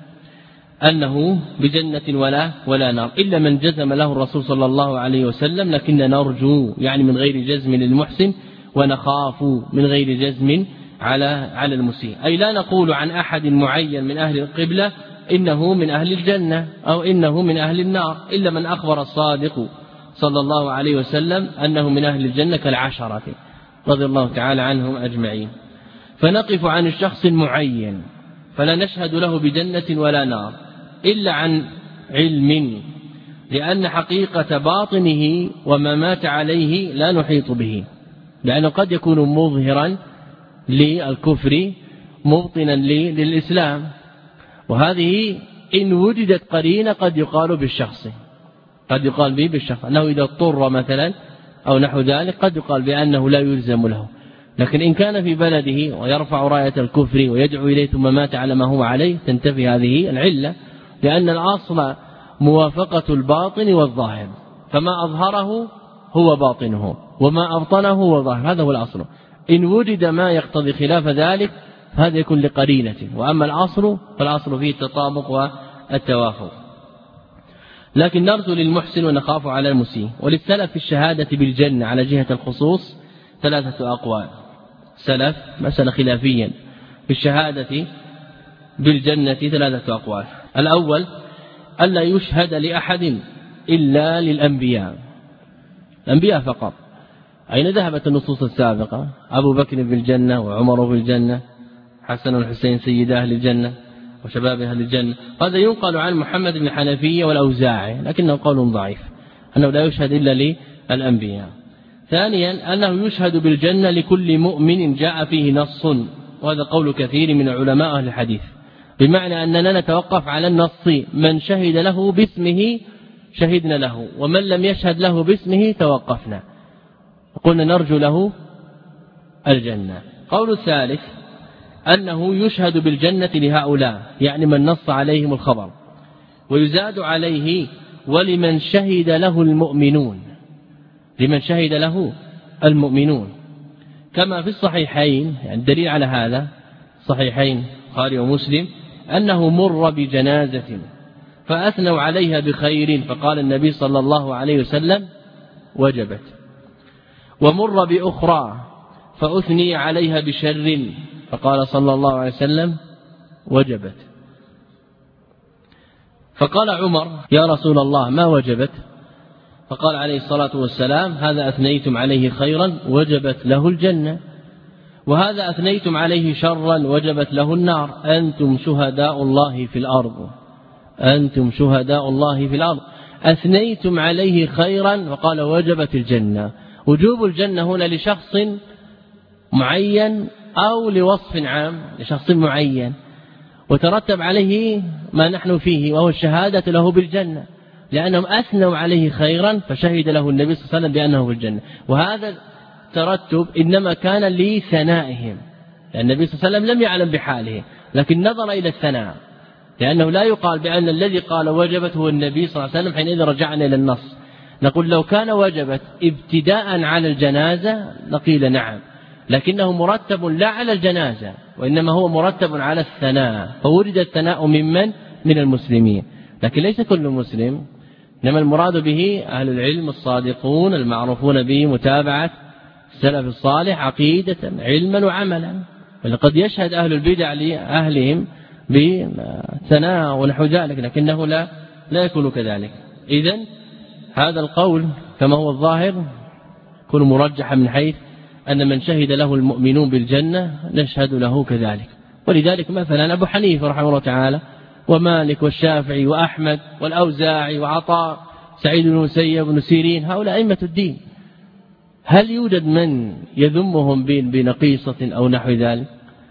أنه بجنة ولا نار، إلا من جزم له الرسول صلى الله عليه وسلم. لكن نرجو يعني من غير جزم للمحسن، ونخاف من غير جزم على المسيء. أي لا نقول عن أحد معين من أهل القبلة إنه من أهل الجنة أو إنه من أهل النار، إلا من أخبر الصادق صلى الله عليه وسلم أنه من أهل الجنة كالعشرة رضي الله تعالى عنهم أجمعين. فنقف عن الشخص المعين فلا نشهد له بجنة ولا نار إلا عن علم، لأن حقيقة باطنه وما مات عليه لا نحيط به، لأنه قد يكون مظهرا للكفر مبطنا للإسلام. وهذه إن وجدت قرينة قد يقال بالشخص، قد يقال به بالشخص أنه إذا اضطر مثلا أو نحو ذلك قد يقال بأنه لا يلزم له. لكن إن كان في بلده ويرفع راية الكفر ويدعو إليه ثم مات على ما هو عليه تنتفي هذه العلة، لأن الأصل موافقة الباطن والظاهر، فما أظهره هو باطنه وما أبطنه هو ظاهر، هذا هو الأصل. إن وجد ما يقتضي خلاف ذلك هذا يكون لقرينة، وأما الأصل فالأصل فيه التطابق والتوافق. لكن نرجو للمحسن ونخاف على المسيء. وللسلف في الشهادة بالجنة على جهة الخصوص 3 أقوال. سلف مسألة خلافيا في الشهادة بالجنة 3 أقوال. الأول ألا يشهد لأحد إلا للأنبياء، الأنبياء فقط. أين ذهبت النصوص السابقة؟ أبو بكر بالجنة وعمر بالجنة، حسن والحسين سيد أهل الجنة وشباب أهل الجنة. هذا ينقل عن محمد بن حنفية والأوزاعي، لكنه قول ضعيف أنه لا يشهد إلا للأنبياء. ثانيا أنه يشهد بالجنة لكل مؤمن جاء فيه نص، وهذا قول كثير من علماء أهل الحديث، بمعنى أننا نتوقف على النص، من شهد له باسمه شهدنا له، ومن لم يشهد له باسمه توقفنا وقلنا نرجو له الجنة. قول الثالث أنه يشهد بالجنة لهؤلاء، يعني من نص عليهم الخبر، ويزاد عليه ولمن شهد له المؤمنون، لمن شهد له المؤمنون، كما في الصحيحين. يعني الدليل على هذا صحيحين البخاري ومسلم أنه مر بجنازة فأثنوا عليها بخير فقال النبي صلى الله عليه وسلم وجبت، ومر بأخرى فأثني عليها بشر فقال صلى الله عليه وسلم وجبت. فقال عمر يا رسول الله ما وجبت؟ فقال عليه الصلاة والسلام هذا أثنيتم عليه خيرا وجبت له الجنة، وهذا أثنيتم عليه شرا وجبت له النار، أنتم شهداء الله في الأرض، أنتم شهداء الله في الأرض. أثنيتم عليه خيرا وقال وجبت الجنة. وجوب الجنة هنا لشخص معين أو لوصف عام لشخص معين، وترتب عليه ما نحن فيه وهو الشهادة له بالجنة. لأنهم أثنوا عليه خيرا فشهد له النبي صلى الله عليه وسلم بأنه في الجنة. وهذا ترتب إنما كان لثنائهم، لأن النبي صلى الله عليه وسلم لم يعلم بحاله لكن نظر إلى الثناء، لأنه لا يقال بأن الذي قال وجبت هو النبي صلى الله عليه وسلم. حينئذ رجعنا إلى النص نقول لو كان وجبت ابتداء على الجنازة لقيل نعم، لكنه مرتب لا على الجنازة وإنما هو مرتب على الثناء، فورد الثناء من المسلمين، لكن ليس كل مسلم، إنما المراد به أهل العلم الصادقون المعروفون به متابعة السلف الصالح عقيدة علما وعملا. ولقد يشهد أهل البدع لأهلهم بثناء ونحو ذلك، لكنه لا يكون كذلك. إذن هذا القول كما هو الظاهر يكون مرجحا من حيث أن من شهد له المؤمنون بالجنة نشهد له كذلك. ولذلك مثلا أبو حنيفة رحمه الله تعالى ومالك والشافعي وأحمد والأوزاعي وعطاء سعيد بن المسيب بن سيرين هؤلاء أئمة الدين، هل يوجد من يذمهم بنقيصة أو نحو ذلك؟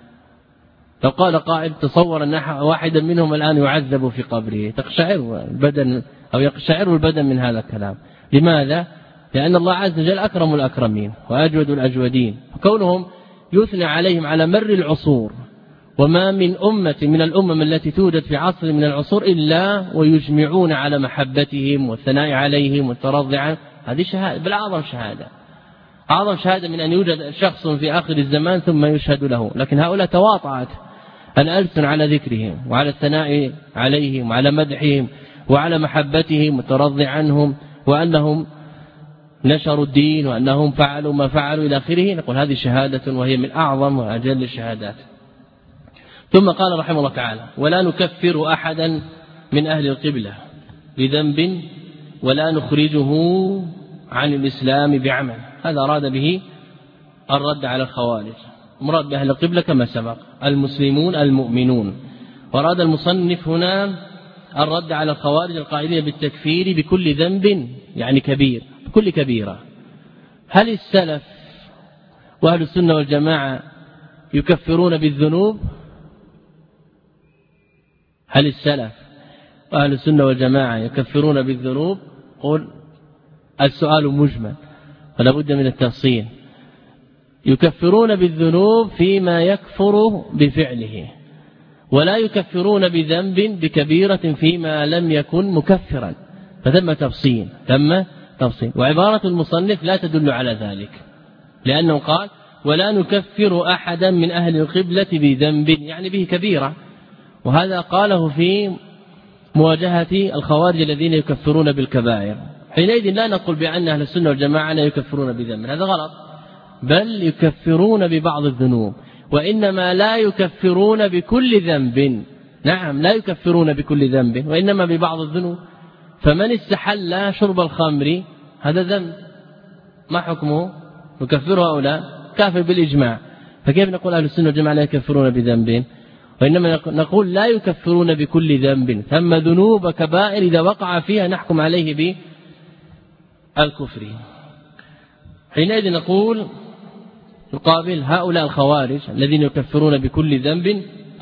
لو قال قائل تصور أن واحدا منهم الآن يعذب في قبره تقشعر البدن أو يقشعر البدن من هذا الكلام. لماذا؟ لأن الله عز وجل أكرم الأكرمين وأجود الأجودين، وكونهم يثنى عليهم على مر العصور، وما من أمة من الأمم التي توجد في عصر من العصور إلا ويجمعون على محبتهم والثناء عليهم والترضي عنهم. هذه شهادة بل أعظم شهادة من أن يوجد شخص في آخر الزمان ثم يشهد له. لكن هؤلاء تواطعت الألسن على ذكرهم وعلى الثناء عليهم وعلى مدحهم وعلى محبتهم والترضي عنهم وأنهم نشروا الدين وأنهم فعلوا ما فعلوا إلى آخره. نقول هذه شهادة وهي من أعظم وأجل الشهادات. ثم قال رحمه الله تعالى ولا نكفر أحدا من أهل القبلة بذنب ولا نخرجه عن الإسلام بعمل. هذا أراد به الرد على الخوارج. مراد بأهل القبلة كما سبق المسلمون المؤمنون، وأراد المصنف هنا الرد على الخوارج القائلين بالتكفير بكل ذنب يعني كبير بكل كبيرة. هل السلف وأهل السنة والجماعة يكفرون بالذنوب؟ هل السلف وأهل السنة والجماعة يكفرون بالذنوب؟ قل السؤال مجمل فلا بد من التفصيل. يكفرون بالذنوب فيما يكفر بفعله، ولا يكفرون بذنب بكبيرة فيما لم يكن مكفرا، فثم تفصيل وعبارة المصنف لا تدل على ذلك، لأنه قال ولا نكفر أحدا من أهل القبلة بذنب يعني به كبيرة، وهذا قاله في مواجهة الخوارج الذين يكفرون بالكبائر. حينئذ لا نقول بأن أهل السنة والجماعة لا يكفرون بذنب، هذا غلط، بل يكفرون ببعض الذنوب، وإنما لا يكفرون بكل ذنب. نعم لا يكفرون بكل ذنب وإنما ببعض الذنوب. فمن استحل شرب الخمر هذا ذنب، ما حكمه؟ نكفره أو لا؟ كافر بالإجماع. فكيف نقول أهل السنة والجماعة لا يكفرون بذنب؟ وإنما نقول لا يكفرون بكل ذنب، ثم ذنوب كبائر إذا وقع فيها نحكم عليه بالكفر. حينئذ نقول يقابل هؤلاء الخوارج الذين يكفرون بكل ذنب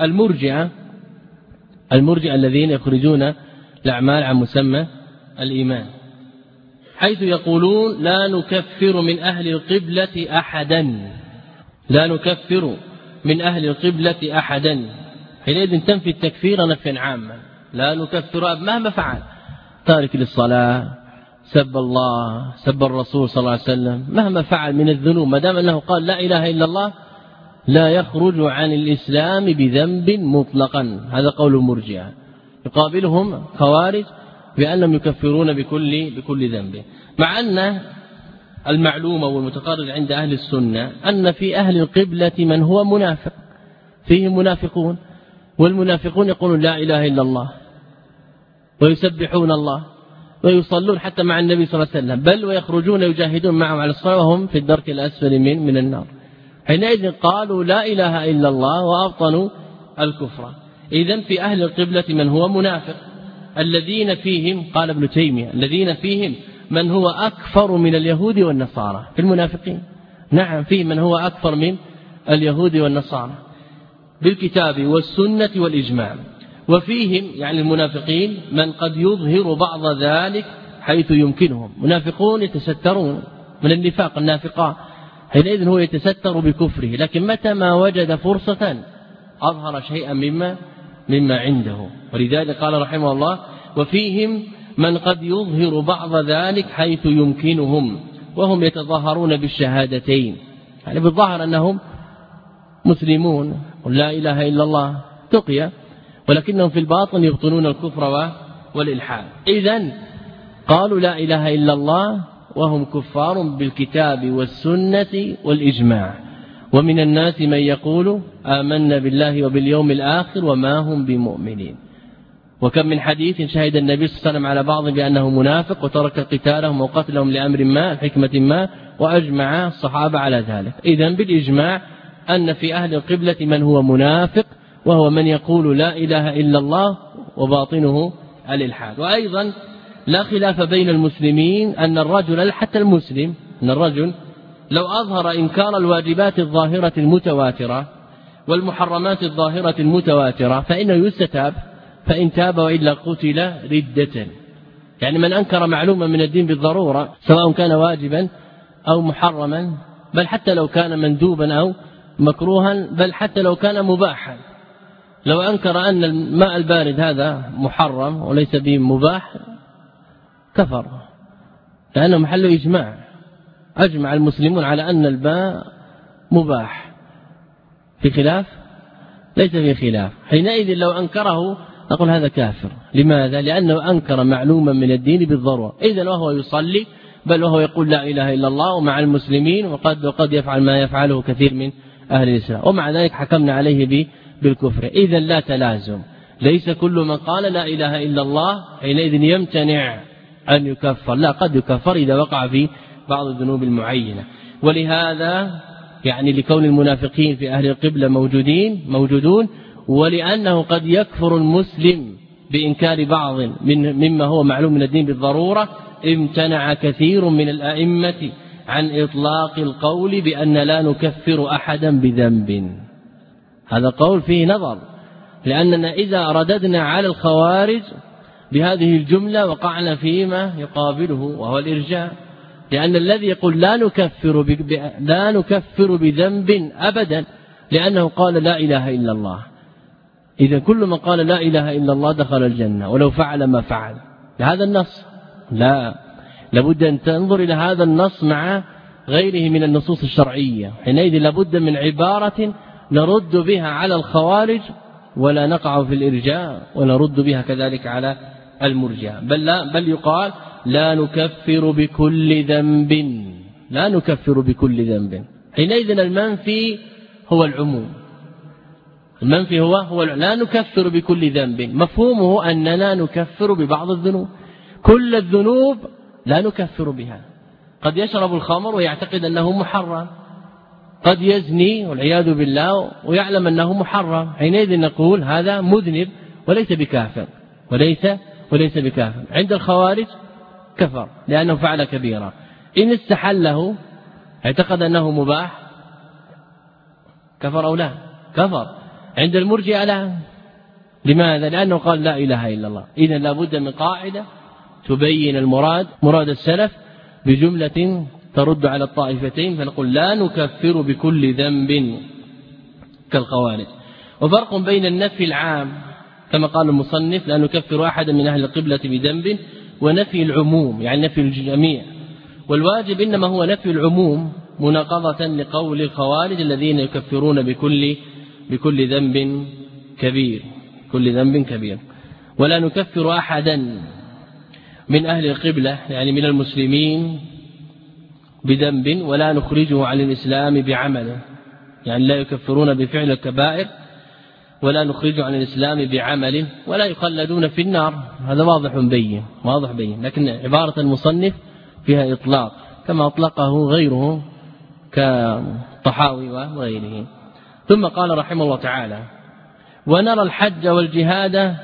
المرجئة الذين يخرجون الأعمال عن مسمى الإيمان، حيث يقولون لا نكفر من أهل القبلة أحدا، لا نكفر من أهل القبلة أحدا. حينئذ تنفي التكفير نفيا عاما، لا نكفر مهما فعل، تارك للصلاة، سب الله، سب الرسول صلى الله عليه وسلم، مهما فعل من الذنوب ما دام أنه قال لا إله إلا الله لا يخرج عن الإسلام بذنب مطلقا. هذا قول المرجئة. يقابلهم خوارج بأنهم يكفرون بكل ذنب، مع أن المعلومة والمتقرر عند أهل السنة أن في أهل القبلة من هو منافق، فيهم منافقون، والمنافقون يقولون لا إله إلا الله ويسبحون الله ويصلون حتى مع النبي صلى الله عليه وسلم، بل ويخرجون يجاهدون معهم على الصلاة وهم في الدرك الأسفل من النار. حينئذ قالوا لا إله إلا الله وأبطنوا الكفر. إذن في أهل القبلة من هو منافق، الذين فيهم قال ابن تيمية الذين فيهم من هو أكفر من اليهود والنصارى في المنافقين. نعم فيه من هو أكفر من اليهود والنصارى بالكتاب والسنة والإجماع. وفيهم يعني المنافقين من قد يظهر بعض ذلك حيث يمكنهم. منافقون يتسترون من النفاق النافقاء، حينئذ هو يتستر بكفره، لكن متى ما وجد فرصة أظهر شيئا مما عنده. ولذلك قال رحمه الله وفيهم من قد يظهر بعض ذلك حيث يمكنهم وهم يتظاهرون بالشهادتين، يعني بالظاهر أنهم مسلمون لا إله إلا الله تقيا، ولكنهم في الباطن يبطنون الكفر والإلحاد. إذن قالوا لا إله إلا الله وهم كفار بالكتاب والسنة والإجماع. ومن الناس من يقول آمنا بالله وباليوم الآخر وما هم بمؤمنين. وكم من حديث شهد النبي صلى الله عليه وسلم على بعض بأنه منافق وترك قتالهم وقتلهم لأمر ما حكمة ما، وأجمع الصحابة على ذلك. إذن بالإجماع أن في أهل القبلة من هو منافق، وهو من يقول لا إله إلا الله وباطنه الإلحاد. وأيضا لا خلاف بين المسلمين أن الرجل حتى المسلم أن الرجل لو أظهر إنكار الواجبات الظاهرة المتواترة والمحرمات الظاهرة المتواترة فإنه يستتاب، فإن تاب وإلا قتل ردة. يعني من أنكر معلومة من الدين بالضرورة سواء كان واجبا أو محرما، بل حتى لو كان مندوبا أو مكروها، بل حتى لو كان مباحا، لو أنكر أن الماء البارد هذا محرم وليس به مباح كفر، لأنه محل إجماع، أجمع المسلمون على أن الماء مباح، في خلاف ليس في خلاف. حينئذ لو أنكره نقول هذا كافر. لماذا؟ لأنه أنكر معلوما من الدين بالضرورة. إذن وهو يصلي بل وهو يقول لا إله إلا الله ومع المسلمين، وقد يفعل ما يفعله كثير من أهل الإسلام، ومع ذلك حكمنا عليه بالكفر. إذن لا تلازم، ليس كل من قال لا إله إلا الله حينئذ يمتنع أن يكفر، لا، قد يكفر إذا وقع في بعض الذنوب المعينة. ولهذا يعني لكون المنافقين في أهل القبلة موجودون، ولأنه قد يكفر المسلم بإنكار بعض مما هو معلوم من الدين بالضرورة، امتنع كثير من الأئمة عن إطلاق القول بأن لا نكفر أحدا بذنب. هذا قول فيه نظر، لأننا إذا رددنا على الخوارج بهذه الجملة وقعنا فيما يقابله وهو الإرجاء، لأن الذي يقول لا نكفر بذنب أبدا لأنه قال لا إله إلا الله، إذا كل من قال لا إله إلا الله دخل الجنة ولو فعل ما فعل. لهذا النص لا، لابد أن تنظر إلى هذا النص مع غيره من النصوص الشرعية. حينئذ لابد من عبارة نرد بها على الخوارج ولا نقع في الإرجاء، ونرد بها كذلك على المرجئة، بل يقال لا نكفر بكل ذنب، لا نكفر بكل ذنب. حينئذ المنفي هو العموم، المنفي هو لا نكفر بكل ذنب، مفهومه أننا نكفر ببعض الذنوب، كل الذنوب لا نكفر بها. قد يشرب الخمر ويعتقد أنه محرم، قد يزني والعياذ بالله ويعلم أنه محرم، حينئذ نقول هذا مذنب وليس بكافر، وليس بكافر. عند الخوارج كفر لأنه فعل كبيرة، إن استحله اعتقد أنه مباح كفر أو لا كفر. عند المرجئة لا. لماذا؟ لأنه قال لا إله إلا الله. إذن لابد من قاعدة تبين مراد السلف بجملة ترد على الطائفتين، فنقول لا نكفر بكل ذنب كالخوارج. وفرق بين النفي العام كما قال المصنف لا نكفر أحدا من أهل القبلة بذنب، ونفي العموم يعني نفي الجميع. والواجب إنما هو نفي العموم مناقضة لقول الخوارج الذين يكفرون بكل ذنب كبير. ولا نكفر أحدا من أهل القبلة يعني من المسلمين بذنب، ولا نخرجه عن الإسلام بعمله، يعني لا يكفرون بفعل الكبائر ولا نخرجه عن الإسلام بعمله، ولا يخلدون في النار. هذا واضح بين، لكن عبارة المصنف فيها إطلاق كما أطلقه غيره كطحاوي وغيره. ثم قال رحمه الله تعالى ونرى الحج والجهاد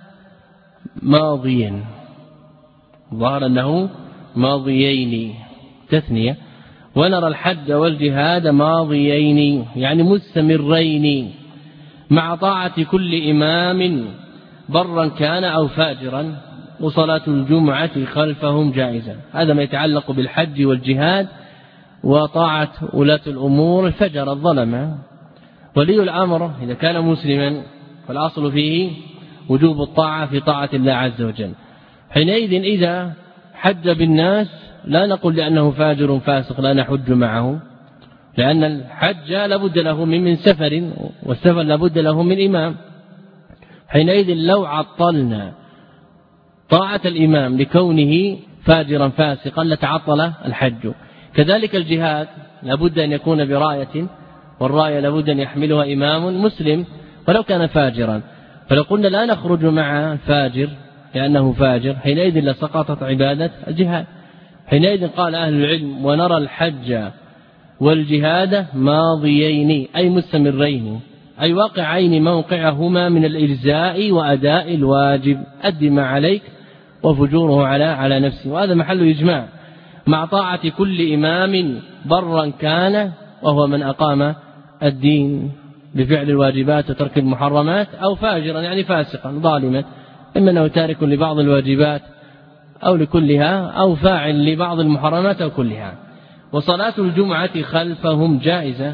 ماضيا، ظهر أنه ماضيين تثنية، ونرى الحج والجهاد ماضيين يعني مستمرين مع طاعة كل إمام برا كان أو فاجرا وصلاة الجمعة خلفهم جائزة. هذا ما يتعلق بالحج والجهاد وطاعة ولاة الأمور الفجر الظلمة. ولي الأمر إذا كان مسلما فالأصل فيه وجوب الطاعة في طاعة الله عز وجل. حينئذ إذا حج بالناس لا نقول لأنه فاجر فاسق لا نحج معه، لأن الحج لابد له من سفر، والسفر لابد له من إمام. حينئذ لو عطلنا طاعة الإمام لكونه فاجرا فاسقا لتعطل الحج. كذلك الجهاد لابد أن يكون براية، والراية لابد أن يحملها إمام مسلم ولو كان فاجرا. فلو قلنا لا نخرج مع فاجر لأنه فاجر حينئذ لسقطت عبادة الجهاد. حينئذ قال أهل العلم ونرى الحج والجهاد ماضيين أي مستمرين، أي واقعين موقعهما من الإجزاء وأداء الواجب، أد ما عليك وفجوره على نفسه. وهذا محل إجماع مع طاعة كل إمام برا كان وهو من أقام الدين بفعل الواجبات وترك المحرمات، أو فاجرا يعني فاسقا ظالما، إما أنه تارك لبعض الواجبات أو لكلها أو فاعل لبعض المحرمات أو كلها. وصلاة الجمعة خلفهم جائزة،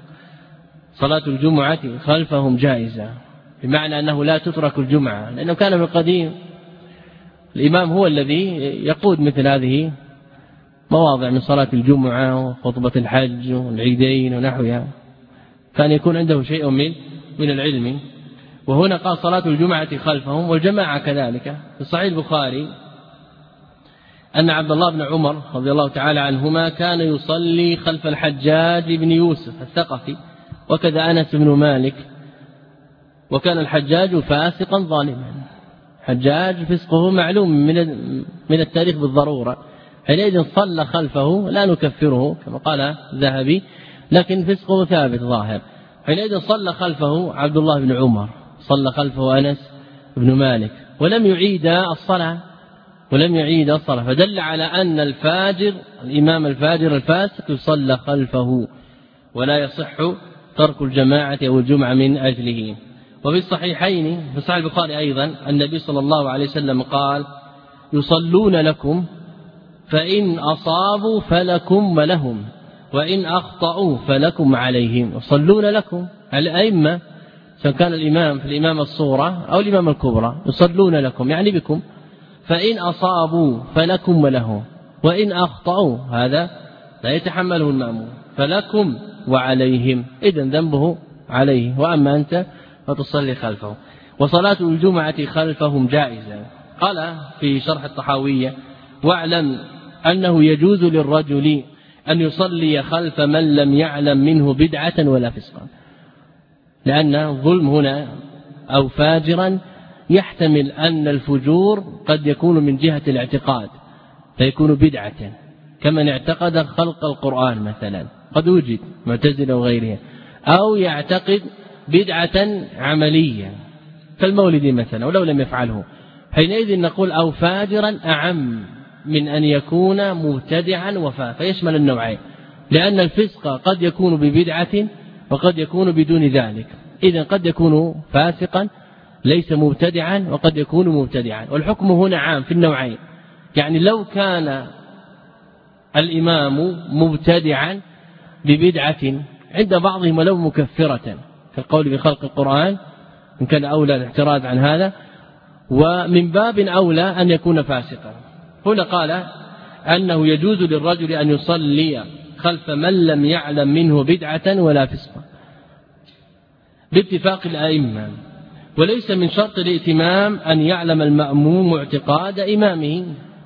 صلاة الجمعة خلفهم جائزة بمعنى أنه لا تترك الجمعة، لأنه كان في القديم الإمام هو الذي يقود مثل هذه مواضع من صلاة الجمعة وخطبة الحج والعيدين ونحوها، كان يكون عنده شيء من العلم. وهنا قال صلاة الجمعة خلفهم والجماعة كذلك. في صحيح البخاري أن عبد الله بن عمر رضي الله تعالى عنهما كان يصلي خلف الحجاج بن يوسف الثقفي، وكذا أنس بن مالك، وكان الحجاج فاسقا ظالما. حجاج فسقه معلوم من التاريخ بالضرورة، حينئذ صلى خلفه لا نكفره كما قال الذهبي، لكن فسقه ثابت ظاهر. حينئذ صلى خلفه عبد الله بن عمر، صلى خلفه أنس بن مالك، ولم يعيد الصلاة، فدل على أن الفاجر الإمام الفاجر الفاسق يصلى خلفه ولا يصح ترك الجماعة أو الجمعة من أجله. وفي الصحيحين في صحيح البخاري أيضا النبي صلى الله عليه وسلم قال يصلون لكم فإن أصابوا فلكم ولهم وإن أخطأوا فلكم عليهم. يصلون لكم الأئمة سواء كان الإمام في الإمامة الصغرى أو الإمامة الكبرى، يصلون لكم يعني بكم، فإن أصابوا فلكم ولهم وإن أخطأوا هذا لا يتحمله المأموم، فلكم وعليهم، إذن ذنبه عليه، وأما أنت فتصلي خلفه. وصلاة الجمعة خلفهم جائزة. قال في شرح الطحاوية واعلم أنه يجوز للرجل أن يصلي خلف من لم يعلم منه بدعة ولا فسقا، لأن الظلم هنا أو فاجرا يحتمل أن الفجور قد يكون من جهة الاعتقاد فيكون بدعة، كمن اعتقد خلق القرآن مثلا قد وجد معتزلة وغيرها، أو يعتقد بدعة عملية كالمولد مثلا ولو لم يفعله. حينئذ نقول أو فاجرا أعم من أن يكون مبتدعا وفا، فيشمل النوعين، لأن الفسق قد يكون ببدعة وقد يكون بدون ذلك. إذن قد يكون فاسقا ليس مبتدعا وقد يكون مبتدعا، والحكم هنا عام في النوعين. يعني لو كان الإمام مبتدعا ببدعة عند بعضهم ولو مكفرة كالقول بخلق القرآن إن كان أولى الاحتراز عن هذا، ومن باب أولى أن يكون فاسقا. هنا قال أنه يجوز للرجل أن يصلي خلف من لم يعلم منه بدعة ولا فسقا باتفاق الأئمة، وليس من شرط الائتمام أن يعلم المأموم اعتقاد إمامه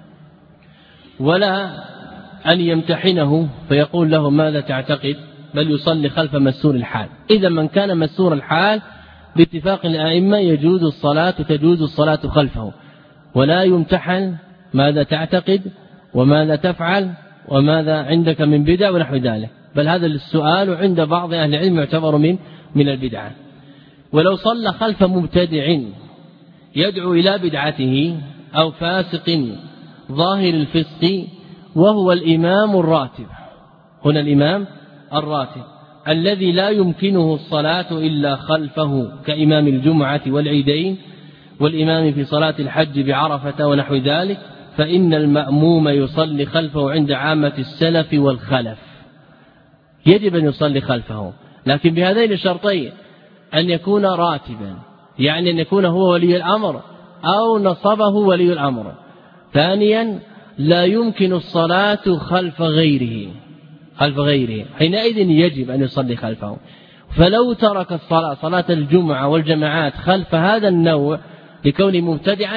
ولا أن يمتحنه فيقول له ماذا تعتقد، بل يصلي خلف مسور الحال. إذا من كان مسور الحال باتفاق الأئمة تجوز الصلاة خلفه، ولا يمتحن ماذا تعتقد وماذا تفعل وماذا عندك من بدع ونحو ذلك، بل هذا السؤال عند بعض أهل العلم يعتبر من البدعة. ولو صلى خلف مبتدع يدعو إلى بدعته أو فاسق ظاهر الفسق وهو الإمام الراتب، هنا الإمام الراتب الذي لا يمكنه الصلاة إلا خلفه كإمام الجمعة والعيدين والإمام في صلاة الحج بعرفة ونحو ذلك فإن المأموم يصلي خلفه عند عامة السلف والخلف. يجب أن يصلي خلفه، لكن بهذين الشرطين: أن يكون راتبا، يعني أن يكون هو ولي الأمر أو نصبه ولي الأمر. ثانيا: لا يمكن الصلاة خلف غيره، حينئذ يجب أن يصلي خلفه. فلو ترك الصلاة صلاة الجمعة والجماعات خلف هذا النوع لكونه مبتدعا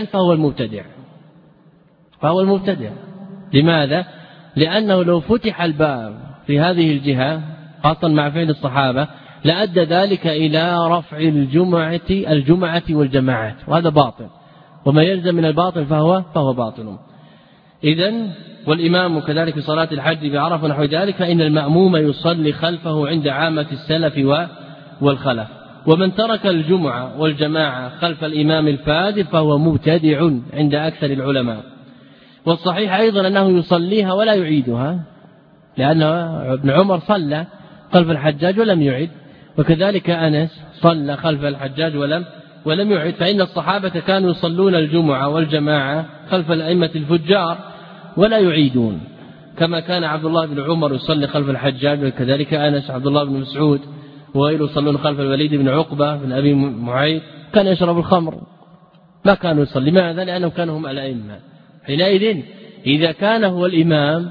فهو المبتدع. لماذا؟ لأنه لو فتح الباب في هذه الجهة خاصة مع فعل الصحابة لأدى ذلك إلى رفع الجمعة والجماعات، وهذا باطل، وما يلزم من الباطل فهو باطل. إذن والإمام كذلك في صلاة الحج بعرفة ونحو ذلك فإن المأموم يصلي خلفه عند عامة السلف والخلف. ومن ترك الجمعة والجماعة خلف الإمام الفاضل فهو مبتدع عند أكثر العلماء. والصحيح أيضا أنه يصليها ولا يعيدها، لأن ابن عمر صلى خلف الحجاج ولم يعد، وكذلك أنس صلى خلف الحجاج ولم يعد. فإن الصحابة كانوا يصلون الجمعة والجماعة خلف الأئمة الفجار ولا يعيدون، كما كان عبد الله بن عمر يصلي خلف الحجاج، وكذلك أنس، عبد الله بن مسعود وغيره يصلون خلف الوليد بن عقبة بن أبي معيط. كان يشرب الخمر، ما كانوا يصلي. لماذا؟ لأنهم كانوا هم الأئمة. حينئذ إذا كان هو الإمام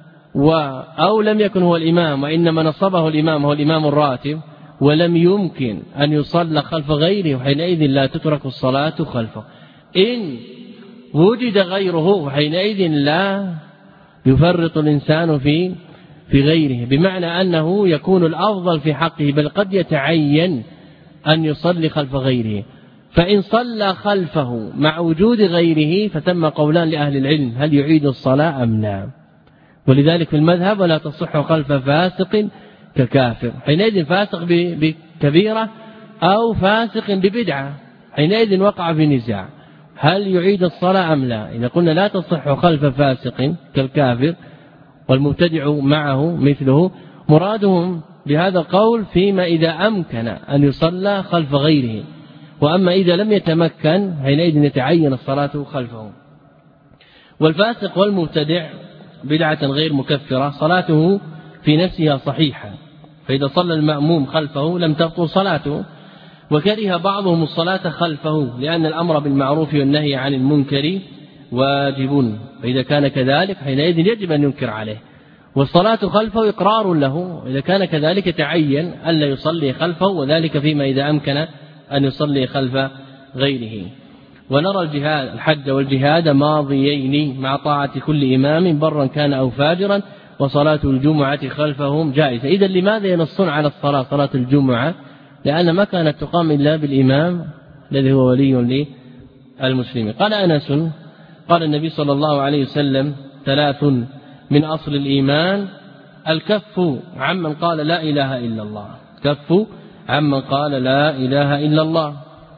أو لم يكن هو الإمام وإنما نصبه الإمام هو الإمام الراتب ولم يمكن أن يصلى خلف غيره، حينئذ لا تترك الصلاة خلفه. إن وجد غيره حينئذ لا يفرط الإنسان في غيره، بمعنى أنه يكون الأفضل في حقه، بل قد يتعين أن يصلي خلف غيره. فإن صلى خلفه مع وجود غيره فتم قولان لأهل العلم: هل يعيد الصلاة أم لا؟ ولذلك في المذهب: ولا تصح خلف فاسق ككافر. حينئذ فاسق بكبيرة أو فاسق ببدعة، حينئذ وقع في نزاع: هل يعيد الصلاة أم لا؟ إذا قلنا لا تصح خلف فاسق كالكافر والمبتدع معه مثله، مرادهم بهذا القول فيما إذا أمكن أن يصلى خلف غيره، وأما إذا لم يتمكن حينئذ يتعين الصلاة خلفه. والفاسق والمبتدع بدعة غير مكفرة صلاته في نفسها صحيحة، فإذا صلى المأموم خلفه لم تبطل صلاته. وكره بعضهم الصلاة خلفه لأن الأمر بالمعروف والنهي عن المنكر واجب، فإذا كان كذلك حينئذ يجب أن ينكر عليه، والصلاة خلفه إقرار له. إذا كان كذلك تعين ألا يصلي خلفه، وذلك فيما إذا أمكن أن يصلي خلف غيره. ونرى الحج والجهاد ماضيين مع طاعة كل إمام برا كان أو فاجرا، وصلاة الجمعة خلفهم جائزة. إذن لماذا ينصون على صلاة الجمعة؟ لأن ما كانت تقام إلا بالإمام الذي هو ولي للمسلمين. قال أنس: قال النبي صلى الله عليه وسلم: 3 من أصل الإيمان: الكف عمن قال لا إله إلا الله، كف عمن قال لا إله إلا الله،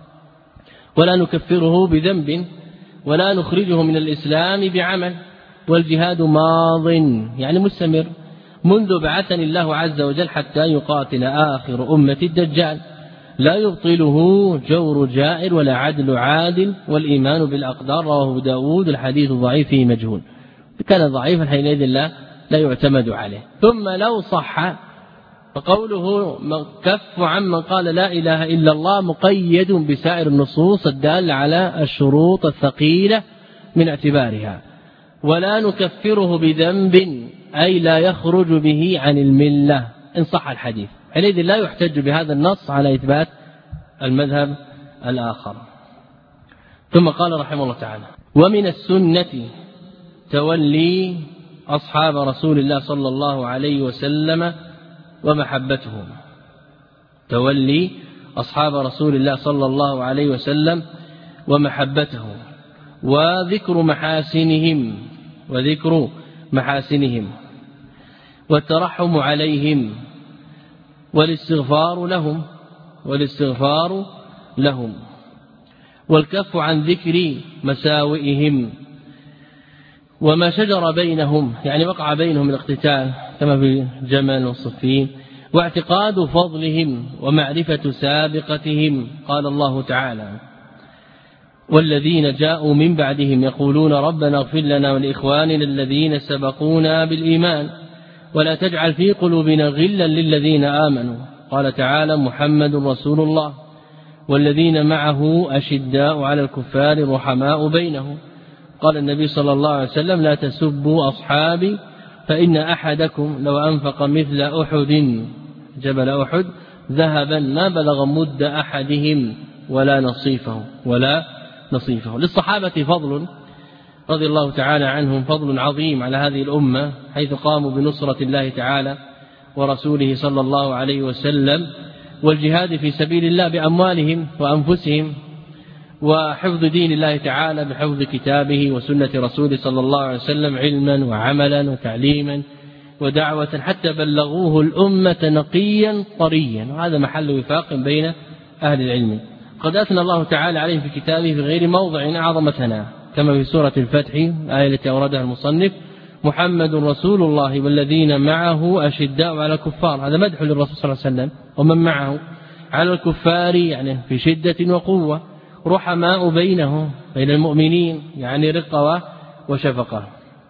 ولا نكفره بذنب، ولا نخرجه من الإسلام بعمل. والجهاد ماض يعني مستمر منذ بعثني الله عز وجل حتى يقاتل آخر أمة الدجال، لا يبطله جور جائر ولا عدل عادل، والإيمان بالأقدار. رواه داود. الحديث ضعيف فيه مجهول، كان ضعيفا حينئذ لا يعتمد عليه. ثم لو صح فقوله كف عمن قال لا إله إلا الله مقيد بسائر النصوص الدالة على الشروط الثقيلة من اعتبارها. ولا نكفره بذنب أي لا يخرج به عن الملة إن صح الحديث، حينئذ لا يحتج بهذا النص على إثبات المذهب الآخر. ثم قال رحمه الله تعالى: ومن السنة تولي أصحاب رسول الله صلى الله عليه وسلم ومحبتهم. تولي أصحاب رسول الله صلى الله عليه وسلم ومحبتهم، وذكر محاسنهم والترحم عليهم والاستغفار لهم والكف عن ذكر مساوئهم وما شجر بينهم، يعني وقع بينهم الاقتتال كما في جمل والصفين، واعتقاد فضلهم ومعرفة سابقتهم. قال الله تعالى: والذين جاءوا من بعدهم يقولون ربنا اغفر لنا ولإخواننا الذين سبقونا بالإيمان ولا تجعل في قلوبنا غلا للذين آمنوا. قال تعالى محمد رسول الله والذين معه أشداء على الكفار رحماء بينهم. قال النبي صلى الله عليه وسلم لا تسبوا أصحابي فإن أحدكم لو أنفق مثل أحد جبل أحد ذهبا ما بلغ مد أحدهم ولا نصيفه. للصحابة فضل رضي الله تعالى عنهم، فضل عظيم على هذه الأمة، حيث قاموا بنصرة الله تعالى ورسوله صلى الله عليه وسلم والجهاد في سبيل الله بأموالهم وأنفسهم، وحفظ دين الله تعالى بحفظ كتابه وسنة رسوله صلى الله عليه وسلم علما وعملا وتعليما ودعوة حتى بلغوه الأمة نقيا طريا، وهذا محل وفاق بين أهل العلم. قد أثنى الله تعالى عليه في كتابه في غير موضع أعظم ثناء، كما في سورة الفتح الآية التي أوردها المصنف محمد رسول الله والذين معه أشداء على الكفار، هذا مدح للرسول صلى الله عليه وسلم ومن معه على الكفار يعني في شدة وقوة، رحماء بينهم بين المؤمنين يعني رقة وشفقة،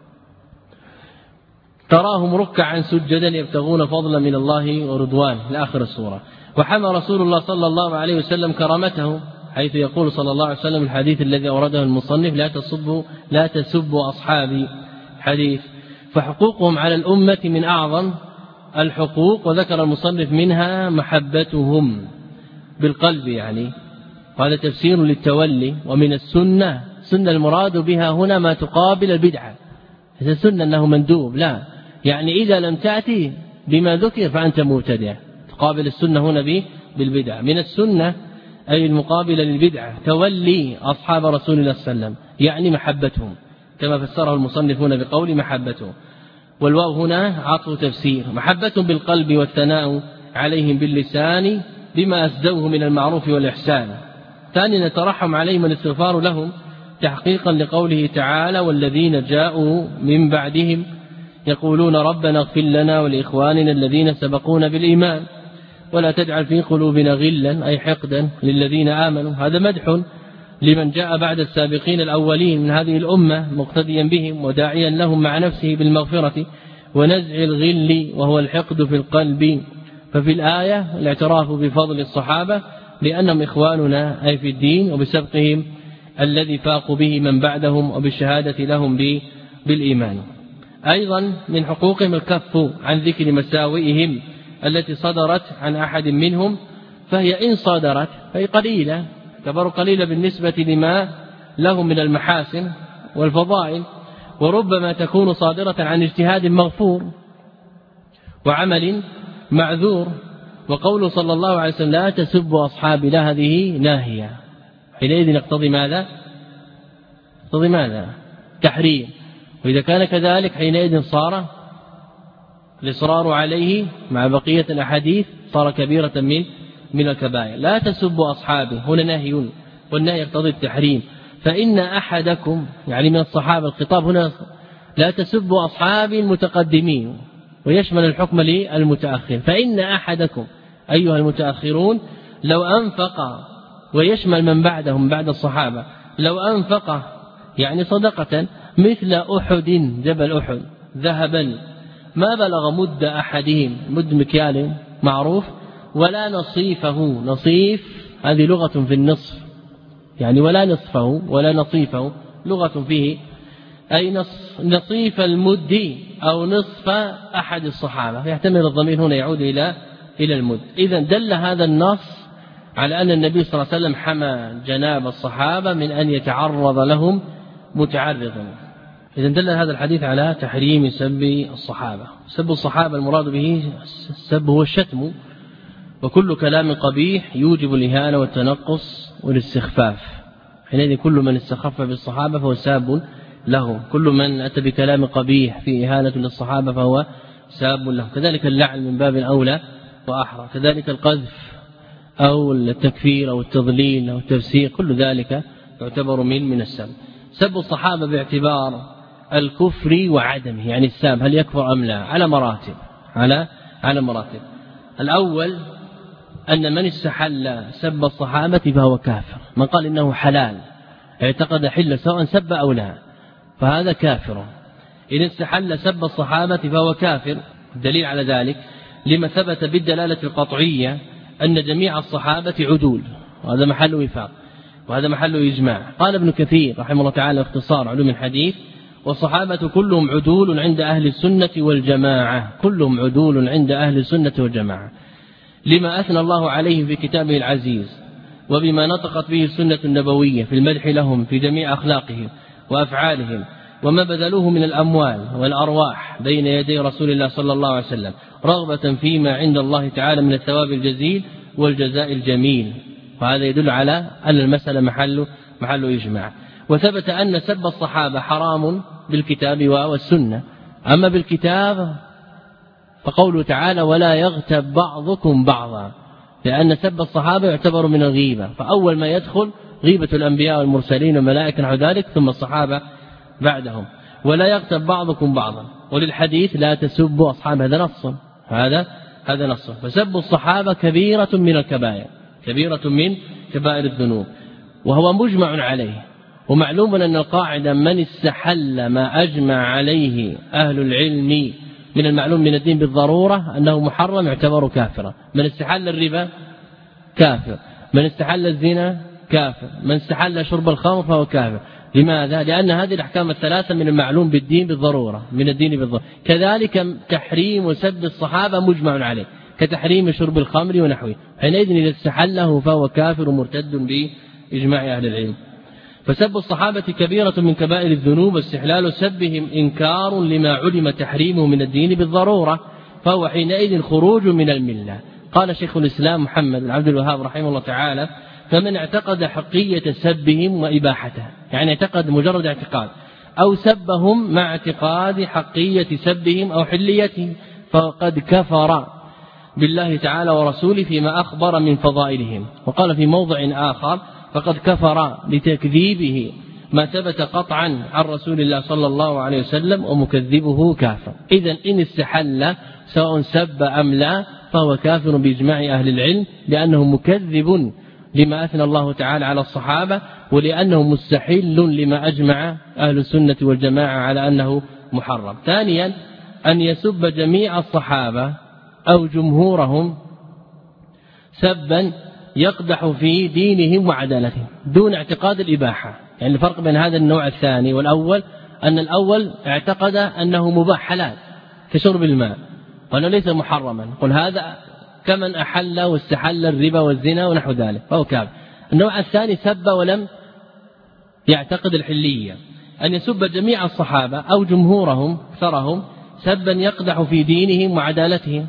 تراهم ركعا سجدا يبتغون فضلا من الله ورضوان لآخر السورة. وحمى رسول الله صلى الله عليه وسلم كرامته، حيث يقول صلى الله عليه وسلم الحديث الذي أورده المصنف لا تسبوا أصحابي حديث. فحقوقهم على الأمة من أعظم الحقوق، وذكر المصنف منها محبتهم بالقلب يعني، وهذا تفسير للتولي. ومن السنة سنة المراد بها هنا ما تقابل البدعة، إذا سنة أنه مندوب لا، يعني إذا لم تأتي بما ذكر فأنت مبتدع، تقابل السنة هنا بالبدعة. من السنة أي المقابلة للبدعة تولي أصحاب رسول الله صلى الله عليه وسلم يعني محبتهم، كما فسره المصنفون بقول محبته، والواو هنا عطف تفسير. محبة بالقلب والثناء عليهم باللسان بما أسدوه من المعروف والإحسان. ثانيا نترحم عليهم والاستغفار لهم تحقيقا لقوله تعالى والذين جاءوا من بعدهم يقولون ربنا اغفر لنا ولإخواننا الذين سبقونا بالإيمان ولا تجعل في قلوبنا غلا أي حقدا للذين آمنوا. هذا مدح لمن جاء بعد السابقين الأولين من هذه الأمة مقتديا بهم وداعيا لهم مع نفسه بالمغفرة ونزع الغل وهو الحقد في القلب. ففي الآية الاعتراف بفضل الصحابة لأنهم إخواننا أي في الدين وبسبقهم الذي فاقوا به من بعدهم وبالشهادة لهم بالإيمان. أيضا من حقوقهم الكف عن ذكر مساوئهم التي صدرت عن أحد منهم، فهي إن صدرت فهي قليلة، تعتبر قليلة بالنسبة لما لهم من المحاسن والفضائل، وربما تكون صادرة عن اجتهاد مغفور وعمل معذور. وقوله صلى الله عليه وسلم لا تسبوا أصحابي لا هذه ناهية، حينئذ يقتضي ماذا؟ يقتضي ماذا؟ تحريم. وإذا كان كذلك حينئذ صار الإصرار عليه مع بقية الأحاديث صار كبيرة من الكبائر. لا تسبوا أصحابي هنا نهي، والنهي يقتضي التحريم. فإن أحدكم يعني من الصحابة، الخطاب هنا لا تسبوا أصحابي المتقدمين ويشمل الحكم للمتأخر. فإن أحدكم أيها المتأخرون لو أنفق، ويشمل من بعدهم بعد الصحابة، لو أنفق يعني صدقة مثل أحد جبل أحد ذهبا ما بلغ مد أحدهم، مد مكيال معروف، ولا نصيفه، نصيف هذه لغة في النصف يعني ولا نصفه ولا نصيفه لغة فيه أي نصيف المد أو نصف أحد الصحابة، فيحتمل الضمير هنا يعود إلى المد. إذن دل هذا النص على أن النبي صلى الله عليه وسلم حمى جناب الصحابة من أن يتعرض لهم متعرضا. إذن دل هذا الحديث على تحريم سب الصحابة. سب الصحابة المراد به السب هو الشتم، وكل كلام قبيح يوجب الإهانة والتنقص والاستخفاف. حينئذ كل من استخف بالصحابة فهو ساب له، كل من أتى بكلام قبيح في إهانة للصحابة فهو ساب له. كذلك اللعن من باب أولى وأحرى، كذلك القذف أو التكفير أو التضليل أو التفسير، كل ذلك يعتبر من السب. سب الصحابة باعتبار الكفر وعدمه، يعني الساب هل يكفر أم لا، على مراتب. الأول أن من استحل سب الصحابة فهو كافر، من قال إنه حلال اعتقد حل سواء سب أو لا فهذا كافر. إن استحل سب الصحابة فهو كافر. الدليل على ذلك لما ثبت بالدلالة القطعية أن جميع الصحابة عدول، وهذا محل وفاق وهذا محل إجماع. قال ابن كثير رحمه الله تعالى اختصار علوم الحديث: والصحابة كلهم عدول عند أهل السنة والجماعة، كلهم عدول عند أهل السنة والجماعة، لما أثنى الله عليه في كتابه العزيز، وبما نطقت به السنة النبوية في المدح لهم في جميع أخلاقهم وأفعالهم، وما بذلوه من الأموال والأرواح بين يدي رسول الله صلى الله عليه وسلم، رغبة فيما عند الله تعالى من الثواب الجزيل والجزاء الجميل. وهذا يدل على أن المسألة محل إجماع. وثبت أن سب الصحابة حرام بالكتاب والسنة. أما بالكتاب فقوله تعالى: ولا يغتب بعضكم بعضا، لأن سب الصحابة يعتبر من الغيبة، فأول ما يدخل غيبة الأنبياء والمرسلين والملائكة نحو ذلك، ثم الصحابة بعدهم. ولا يغتب بعضكم بعضا، وللحديث: لا تسبوا أصحاب، هذا نص، هذا نص. فسب الصحابة كبيرة من الكبائر، كبيرة من كبائر الذنوب، وهو مجمع عليه. ومعلوم أن القاعدة: من استحل ما أجمع عليه أهل العلم من المعلوم من الدين بالضرورة أنه محرم يعتبر كافرا. من استحل الربا كافر، من استحل الزنا كافر، من استحل شرب الخمر فهو كافر. لماذا؟ لأن هذه الأحكام الثلاثة من المعلوم بالدين بالضرورة، من الدين بالضرورة. كذلك تحريم وسب الصحابة مجمع عليه، كتحريم شرب الخمر ونحوه، حينئذ إذا استحله فهو كافر مرتد بإجماع أهل العلم. فسب الصحابة كبيرة من كبائر الذنوب، واستحلال سبهم إنكار لما علم تحريمه من الدين بالضرورة، فهو حينئذ خروج من الملة. قال شيخ الإسلام محمد بن عبد الوهاب رحمه الله تعالى: فمن اعتقد حقية سبهم وإباحته، يعني اعتقد مجرد اعتقاد، أو سبهم مع اعتقاد حقية سبهم أو حليتهم، فقد كفر بالله تعالى ورسوله فيما أخبر من فضائلهم. وقال في موضع آخر: فقد كفر لتكذيبه ما ثبت قطعا عن رسول الله صلى الله عليه وسلم، ومكذبه كافر. إذن إن استحل سواء سب أم لا فهو كافر بإجماع أهل العلم، لأنه مكذب لما أثنى الله تعالى على الصحابة، ولأنه مستحل لما أجمع أهل السنة والجماعة على أنه محرم. ثانيا: أن يسب جميع الصحابة أو جمهورهم سبا يقدح في دينهم وعدالتهم دون اعتقاد الإباحة. يعني الفرق بين هذا النوع الثاني والأول أن الأول اعتقد أنه مباح حلال كشرب الماء، وأنه ليس محرما، قل هذا كمن أحل واستحل الربا والزنا ونحو ذلك فهو كافر. النوع الثاني سب ولم يعتقد الحلية. أن يسب جميع الصحابة أو جمهورهم أكثرهم سبا يقدح في دينهم وعدالتهم،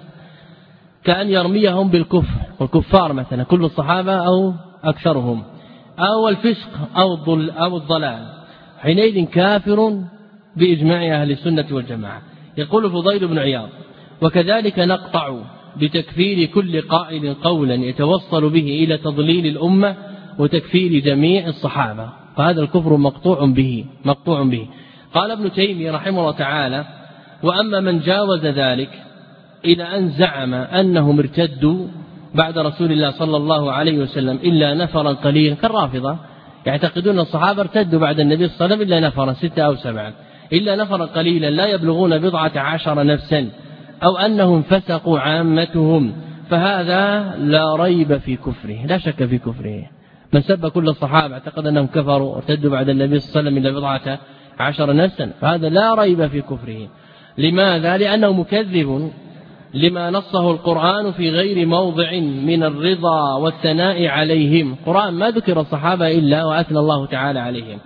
كأن يرميهم بالكفر والكفار مثلا كل الصحابة أو أكثرهم، أو الفسق أو الضلال، حينئذ كافر بإجماع أهل السنة والجماعة. يقول فضيل بن عياض: وكذلك نقطع بتكفير كل قائل قولا يتوصل به إلى تضليل الأمة وتكفير جميع الصحابة، فهذا الكفر مقطوع به. قال ابن تيمية رحمه الله تعالى: وأما من جاوز ذلك إلى أن زعم أنهم ارتدوا بعد رسول الله صلى الله عليه وسلم إلا نفرا قليلا، كالرافضة يعتقدون الصحابة ارتدوا بعد النبي صلى الله عليه وسلم إلا نفرا 6 أو 7، إلا نفرا قليلا لا يبلغون 19 نفسا، أو أنهم فسقوا عامتهم، فهذا لا ريب في كفره، لا شك في كفره. من سب كل الصحابة اعتقد أنهم كفروا ارتدوا بعد النبي صلى الله عليه وسلم إلا 19 نفسا، فهذا لا ريب في كفره. لماذا؟ لأنه مكذب لما نصه القرآن في غير موضع من الرضا والثناء عليهم. القرآن ما ذكر الصحابة إلا وأثنى الله تعالى عليهم.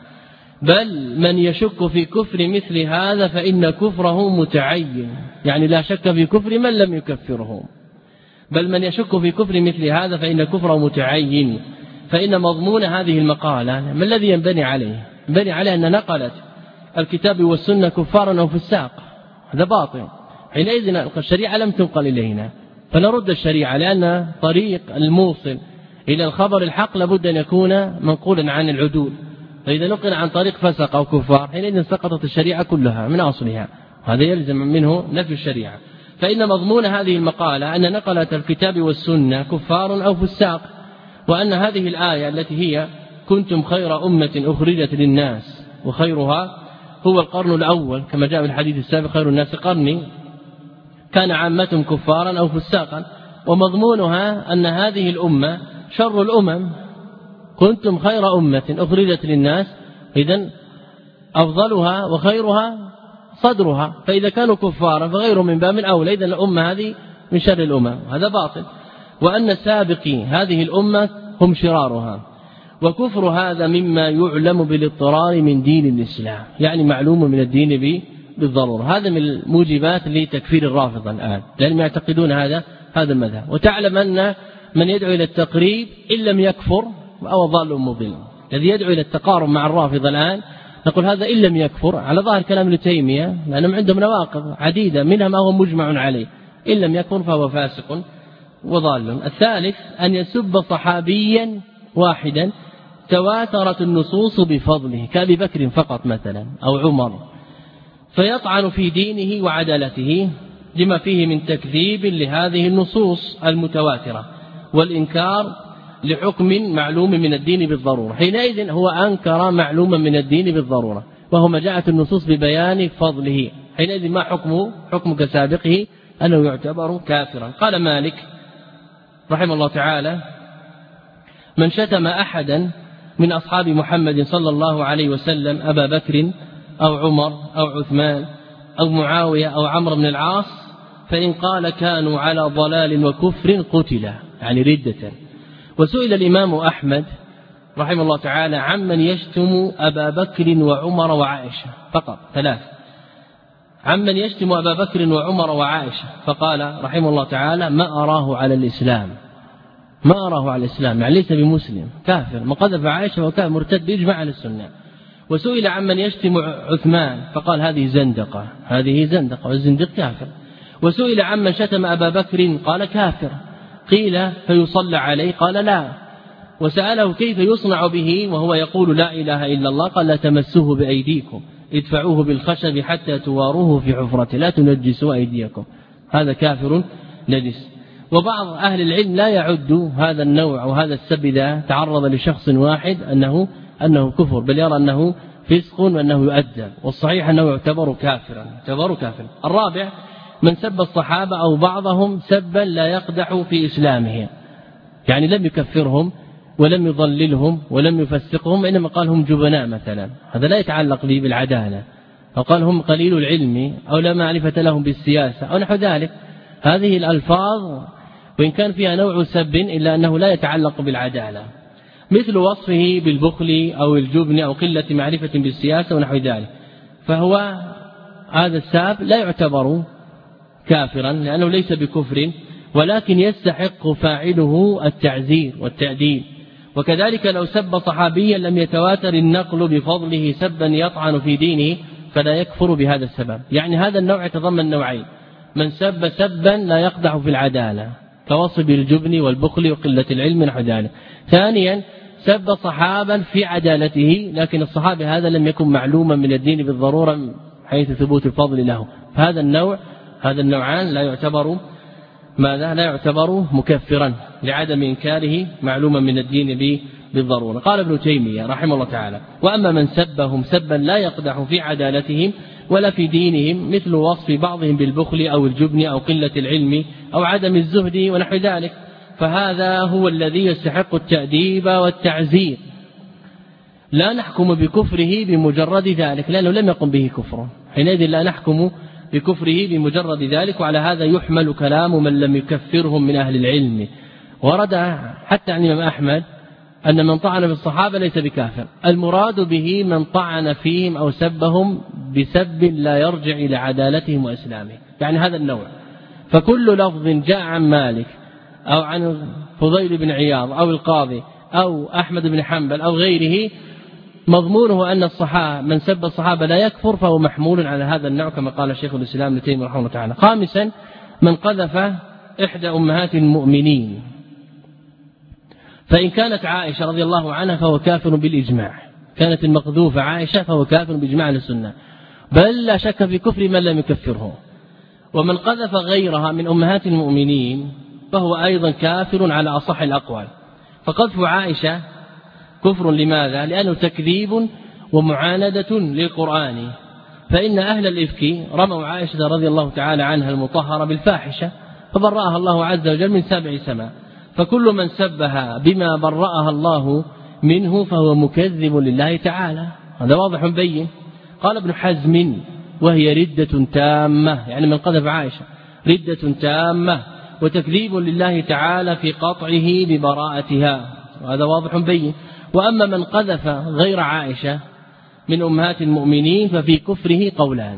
بل من يشك في كفر مثل هذا فإن كفره متعين، يعني لا شك في كفر من لم يكفرهم، بل من يشك في كفر مثل هذا فإن كفره متعين. فإن مضمون هذه المقالة ما الذي ينبني عليه؟ ينبني عليه أن نقلت الكتاب والسنة كفارا أو فساق، هذا باطل. حينئذ الشريعة لم تنقل إلينا، فنرد الشريعة، لأن طريق الموصل إلى الخبر الحق لابد أن يكون منقولا عن العدول، فإذا نقل عن طريق فسق أو كفار حينئذ سقطت الشريعة كلها من أصلها، هذا يلزم منه نفي الشريعة. فإن مضمون هذه المقالة أن نقلت الكتاب والسنة كفار أو فساق، وأن هذه الآية التي هي كنتم خير أمة أخرجت للناس وخيرها هو القرن الأول كما جاء في الحديث السابق خير الناس قرني كان عامتهم كفارا أو فساقا، ومضمونها أن هذه الأمة شر الأمم، كنتم خير أمة أخرجت للناس، إذن أفضلها وخيرها صدرها، فإذا كانوا كفارا فغيرهم من باب أولى، إذن الأمة هذه من شر الأمم، هذا باطل. وأن سابقي هذه الأمة هم شرارها، وكفر هذا مما يعلم بالاضطرار من دين الإسلام، يعني معلوم من الدين بالضرورة. هذا من الموجبات لتكفير الرافضة الآن، لأنهم يعتقدون هذا المذهب. وتعلم أن من يدعو إلى التقريب إن لم يكفر أو ضال مضل، الذي يدعو إلى التقارب مع الرافضة الآن نقول هذا إن لم يكفر على ظاهر كلام ابن تيمية، لأنهم عندهم نواقض عديدة منها ما هو مجمع عليه، إن لم يكفر فهو فاسق وضال. الثالث أن يسب صحابيا واحدا تواترت النصوص بفضله كأبي بكر فقط مثلا أو عمر، فيطعن في دينه وعدالته لما فيه من تكذيب لهذه النصوص المتواترة والإنكار لحكم معلوم من الدين بالضرورة، حينئذ هو أنكر معلوما من الدين بالضرورة، وهو ما جاءت النصوص ببيان فضله، حينئذ ما حكمه؟ حكم كسابقه أنه يعتبر كافرا. قال مالك رحمه الله تعالى: من شتم أحدا من أصحاب محمد صلى الله عليه وسلم أبا بكر أو عمر أو عثمان أو معاوية أو عمرو بن العاص فإن قال كانوا على ضلال وكفر قتل، يعني ردة. وسئل الإمام أحمد رحمه الله تعالى عمن يشتم أبا بكر وعمر وعائشة فقط، ثلاث، عمن يشتم أبا بكر وعمر وعائشة، فقال رحمه الله تعالى: ما أراه على الإسلام، ما أراه على الإسلام، يعني ليس بمسلم، كافر، من قذف عائشة وكان مرتد يجمع على السنة. وسئل عمن يشتم عثمان فقال: هذه زندقة، هذه زندقة، والزندق كافر. وسئل عمن شتم أبا بكر قال: كافر. قيل: فيصلى عليه؟ قال: لا. وسأله: كيف يصنع به وهو يقول لا إله إلا الله؟ قال: لا تمسوه بأيديكم، ادفعوه بالخشب حتى تواروه في حفرته، لا تنجسوا أيديكم، هذا كافر نجس. وبعض أهل العلم لا يعد هذا النوع وهذا السب إذا تعرض لشخص واحد أنه كفر، بل يرى أنه فسق وأنه يؤدب، والصحيح أنه يعتبر كافرا. الرابع: من سب الصحابة أو بعضهم سبا لا يقدح في إسلامهم، يعني لم يكفرهم ولم يضللهم ولم يفسقهم، إنما قال هم جبناء مثلا، هذا لا يتعلق به بالعدالة، أو قال هم قليل العلم أو لا معرفة لهم بالسياسة أو نحو ذلك. هذه الألفاظ وإن كان فيها نوع سب إلا أنه لا يتعلق بالعدالة، مثل وصفه بالبخل أو الجبن أو قلة معرفة بالسياسة ونحو ذلك، فهو هذا الساب لا يعتبر كافرا لأنه ليس بكفر، ولكن يستحق فاعله التعزير والتأديب. وكذلك لو سب صحابيا لم يتواتر النقل بفضله سبا يطعن في دينه فلا يكفر بهذا السبب. يعني هذا النوع يتضمن نوعين: من سب سبا لا يقدح في العدالة كوصف الجبن والبخل وقلة العلم نحو ذلك. ثانيا: سب صحابا في عدالته لكن الصحابي هذا لم يكن معلوما من الدين بالضرورة حيث ثبوت الفضل له، فهذا النوعان لا يعتبر مكفرا لعدم إنكاره معلوما من الدين بالضرورة. قال ابن تيمية رحمه الله تعالى: وأما من سبهم سبا لا يقدح في عدالتهم ولا في دينهم مثل وصف بعضهم بالبخل أو الجبن أو قلة العلم أو عدم الزهد ونحو ذلك، فهذا هو الذي يستحق التأديب والتعزير، لا نحكم بكفره بمجرد ذلك لأنه لم يقم به كفر، حينئذ لا نحكم بكفره بمجرد ذلك. وعلى هذا يحمل كلام من لم يكفرهم من أهل العلم. ورد حتى عن الإمام أحمد أن من طعن بالصحابة ليس بكافر، المراد به من طعن فيهم أو سبهم بسب لا يرجع إلى عدالتهم وإسلامهم، يعني هذا النوع. فكل لفظ جاء عن مالك أو عن فضيل بن عياض أو القاضي أو أحمد بن حنبل أو غيره مضمونه أن من سب الصحابة لا يكفر، فهو محمول على هذا النوع كما قال شيخ الإسلام ابن تيمية رحمه الله تعالى. خامسا: من قذف إحدى أمهات المؤمنين فإن كانت عائشة رضي الله عنها فهو كافر بالإجماع، كانت المقذوفة عائشة فهو كافر بإجماع السنة، بل لا شك في كفر من لم يكفره. ومن قذف غيرها من أمهات المؤمنين فهو أيضا كافر على أصح الأقوال. فقذف عائشة كفر لماذا؟ لأنه تكذيب ومعاندة للقرآن. فإن أهل الإفك رموا عائشة رضي الله تعالى عنها المطهرة بالفاحشة فبرأها الله عز وجل من 7 سماء، فكل من سبها بما برأها الله منه فهو مكذب لله تعالى، هذا واضح بين. قال ابن حزم وهي ردة تامة، يعني من قذف عائشة ردة تامة وتكذيب لله تعالى في قطعه ببراءتها، وهذا واضح بين. وأما من قذف غير عائشة من أمهات المؤمنين ففي كفره قولان،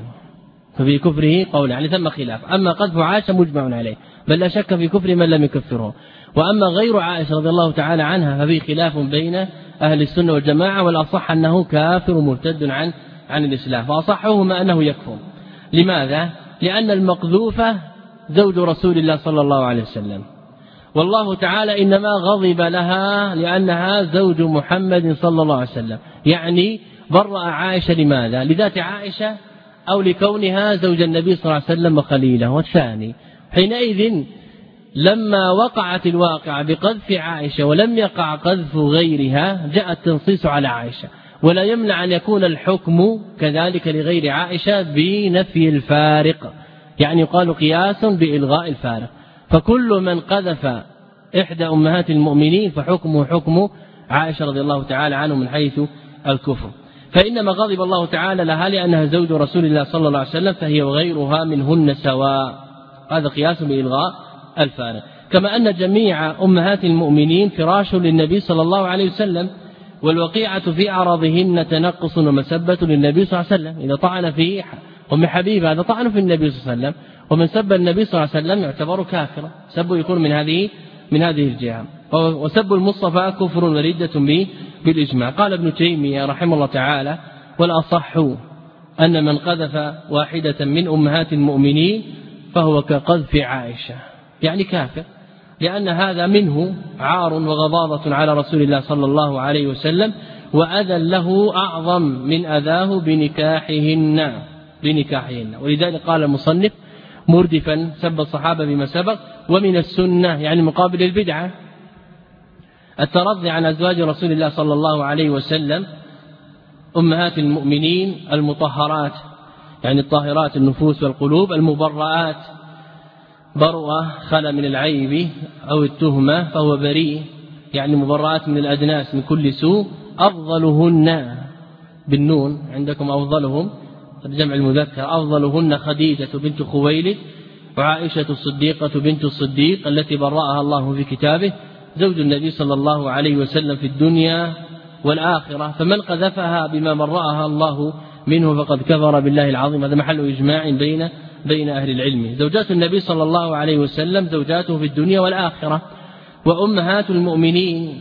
يعني ثم خلاف. أما قذف عائشة مجمع عليه بل لا شك في كفر من لم يكفره، وأما غير عائشة رضي الله تعالى عنها ففي خلاف بين أهل السنة والجماعة، والأصح أنه كافر مرتد عن الإسلام، فأصحهما أنه يكفر. لماذا؟ لأن المقذوفة زوج رسول الله صلى الله عليه وسلم، والله تعالى إنما غضب لها لأنها زوج محمد صلى الله عليه وسلم، يعني برأ عائشة لماذا؟ لذات عائشة أو لكونها زوج النبي صلى الله عليه وسلم وخليله. والثاني حينئذ لما وقعت الواقعة بقذف عائشة ولم يقع قذف غيرها جاء التنصيص على عائشة، ولا يمنع أن يكون الحكم كذلك لغير عائشة بنفي الفارق، يعني يقال قياس بإلغاء الفارق. فكل من قذف إحدى أمهات المؤمنين فحكمه حكم عائشة رضي الله تعالى عنه من حيث الكفر. فإنما غضب الله تعالى لها لأنها زوج رسول الله صلى الله عليه وسلم فهي وغيرها منهن سواء، هذا قياس بإلغاء الفارق. كما أن جميع أمهات المؤمنين فراش للنبي صلى الله عليه وسلم، والوقيعة في أعراضهن تنقص ومسبة للنبي صلى الله عليه وسلم. إذا طعن في أم حبيبة هذا طعن في النبي صلى الله عليه وسلم، ومن سب النبي صلى الله عليه وسلم يعتبر كافرا، سبه يكون من هذه الجهة. وسب المصطفى كفر وردة بالإجماع. قال ابن تيمية رحمه الله تعالى: والأصح أن من قذف واحدة من أمهات المؤمنين فهو كقذف عائشة، يعني كافر، لأن هذا منه عار وغضاضة على رسول الله صلى الله عليه وسلم، وأذى له أعظم من أذاه بنكاحهن. ولذلك قال المصنف مردفا سب الصحابة بما سبق. ومن السنة يعني مقابل البدعة الترضي عن أزواج رسول الله صلى الله عليه وسلم أمهات المؤمنين المطهرات، يعني الطاهرات النفوس والقلوب، المبرآت، برؤة خلا من العيب أو التهمة فهو بريء، يعني مبرآت من الأدناس من كل سوء. أفضلهن بالنون عندكم أفضلهم جمع المذكر، أفضلهن خديجة بنت خويلد وعائشة الصديقة بنت الصديق التي برأها الله في كتابه، زوج النبي صلى الله عليه وسلم في الدنيا والآخرة. فمن قذفها بما برأها الله منه فقد كفر بالله العظيم. هذا محل إجماع بين أهل العلم. زوجات النبي صلى الله عليه وسلم زوجاته في الدنيا والآخرة، وأمهات المؤمنين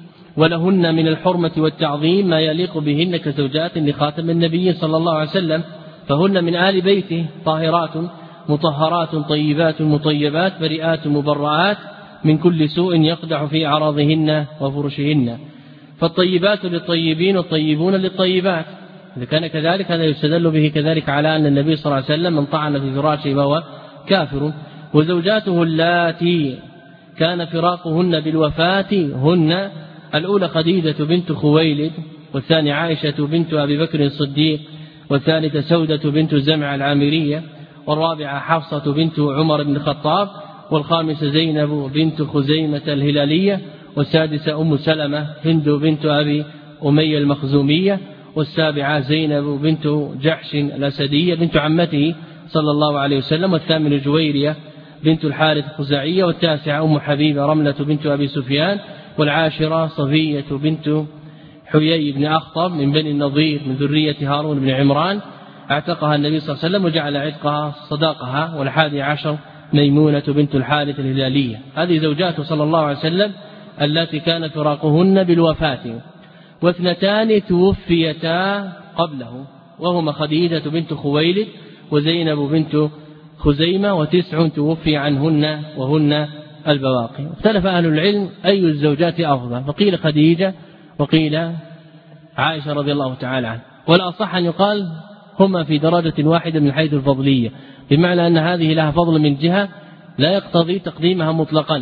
ولهن من الحرمة والتعظيم ما يليق بهن كزوجات لخاتم النبي صلى الله عليه وسلم، فهن من آل بيته طاهرات مطهرات طيبات مطيبات بريئات مبرآت من كل سوء يقدح في أعراضهن وفرشهن. فالطيبات للطيبين والطيبون للطيبات، إذا كان كذلك هذا يستدل به كذلك على أن النبي صلى الله عليه وسلم من طعن في فراشه فهو كافر. وزوجاته اللاتي كان فراقهن بالوفاة هن: الأولى خديجة بنت خويلد، والثانية عائشة بنت أبي بكر الصديق، والثالثة سودة بنت زمع العامرية، والرابعة حفصة بنت عمر بن الخطاب، والخامسة زينب بنت خزيمة الهلالية، والسادسة أم سلمة هند بنت أبي أمية المخزومية، والسابعة زينب بنت جحش الأسدية بنت عمته صلى الله عليه وسلم، والثامنة جويرية بنت الحارث الخزاعية، والتاسعة أم حبيبة رملة بنت أبي سفيان، والعاشرة صفية بنت حيي بن أخطب من بني النضير من ذرية هارون بن عمران، اعتقها النبي صلى الله عليه وسلم وجعل عتقها صداقها. والحادي عشر ميمونة بنت الحارث الهلالية. هذه زوجاته صلى الله عليه وسلم التي كان فراقهن بالوفاة، واثنتان توفيتا قبله وهما خديجة بنت خويلد وزينب بنت خزيمة، وتسع توفي عنهن وهن البواقي. اختلف أهل العلم أي الزوجات أفضل، فقيل خديجة وقيل عائشة رضي الله تعالى عنها. والأصح أن يقال هما في درجة واحدة من حيث الفضلية، بمعنى أن هذه لها فضل من جهة لا يقتضي تقديمها مطلقا،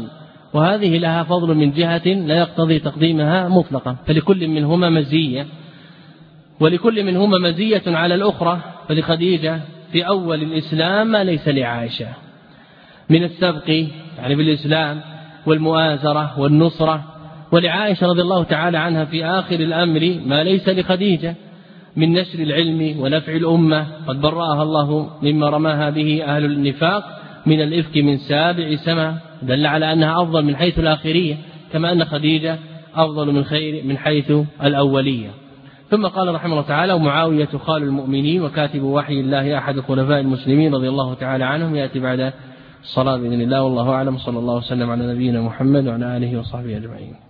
وهذه لها فضل من جهة لا يقتضي تقديمها مطلقا، فلكل منهما مزية، ولكل منهما مزية على الأخرى. فلخديجة في أول الإسلام ما ليس لعائشة من السبق يعني بالإسلام والمؤازرة والنصرة، ولعائشة رضي الله تعالى عنها في آخر الأمر ما ليس لخديجة من نشر العلم ونفع الأمة، قد برأها الله مما رماها به أهل النفاق من الإفك من 7 سماء، دل على أنها أفضل من حيث الآخرية، كما أن خديجة أفضل من حيث الأولية. ثم قال رحمه الله تعالى: ومعاوية خال المؤمنين وكاتب وحي الله أحد خلفاء المسلمين رضي الله تعالى عنهم، يأتي بعد الصلاة بإذن الله، والله أعلم. صلى الله وسلم على نبينا محمد وعلى آله وصحبه أجمعين.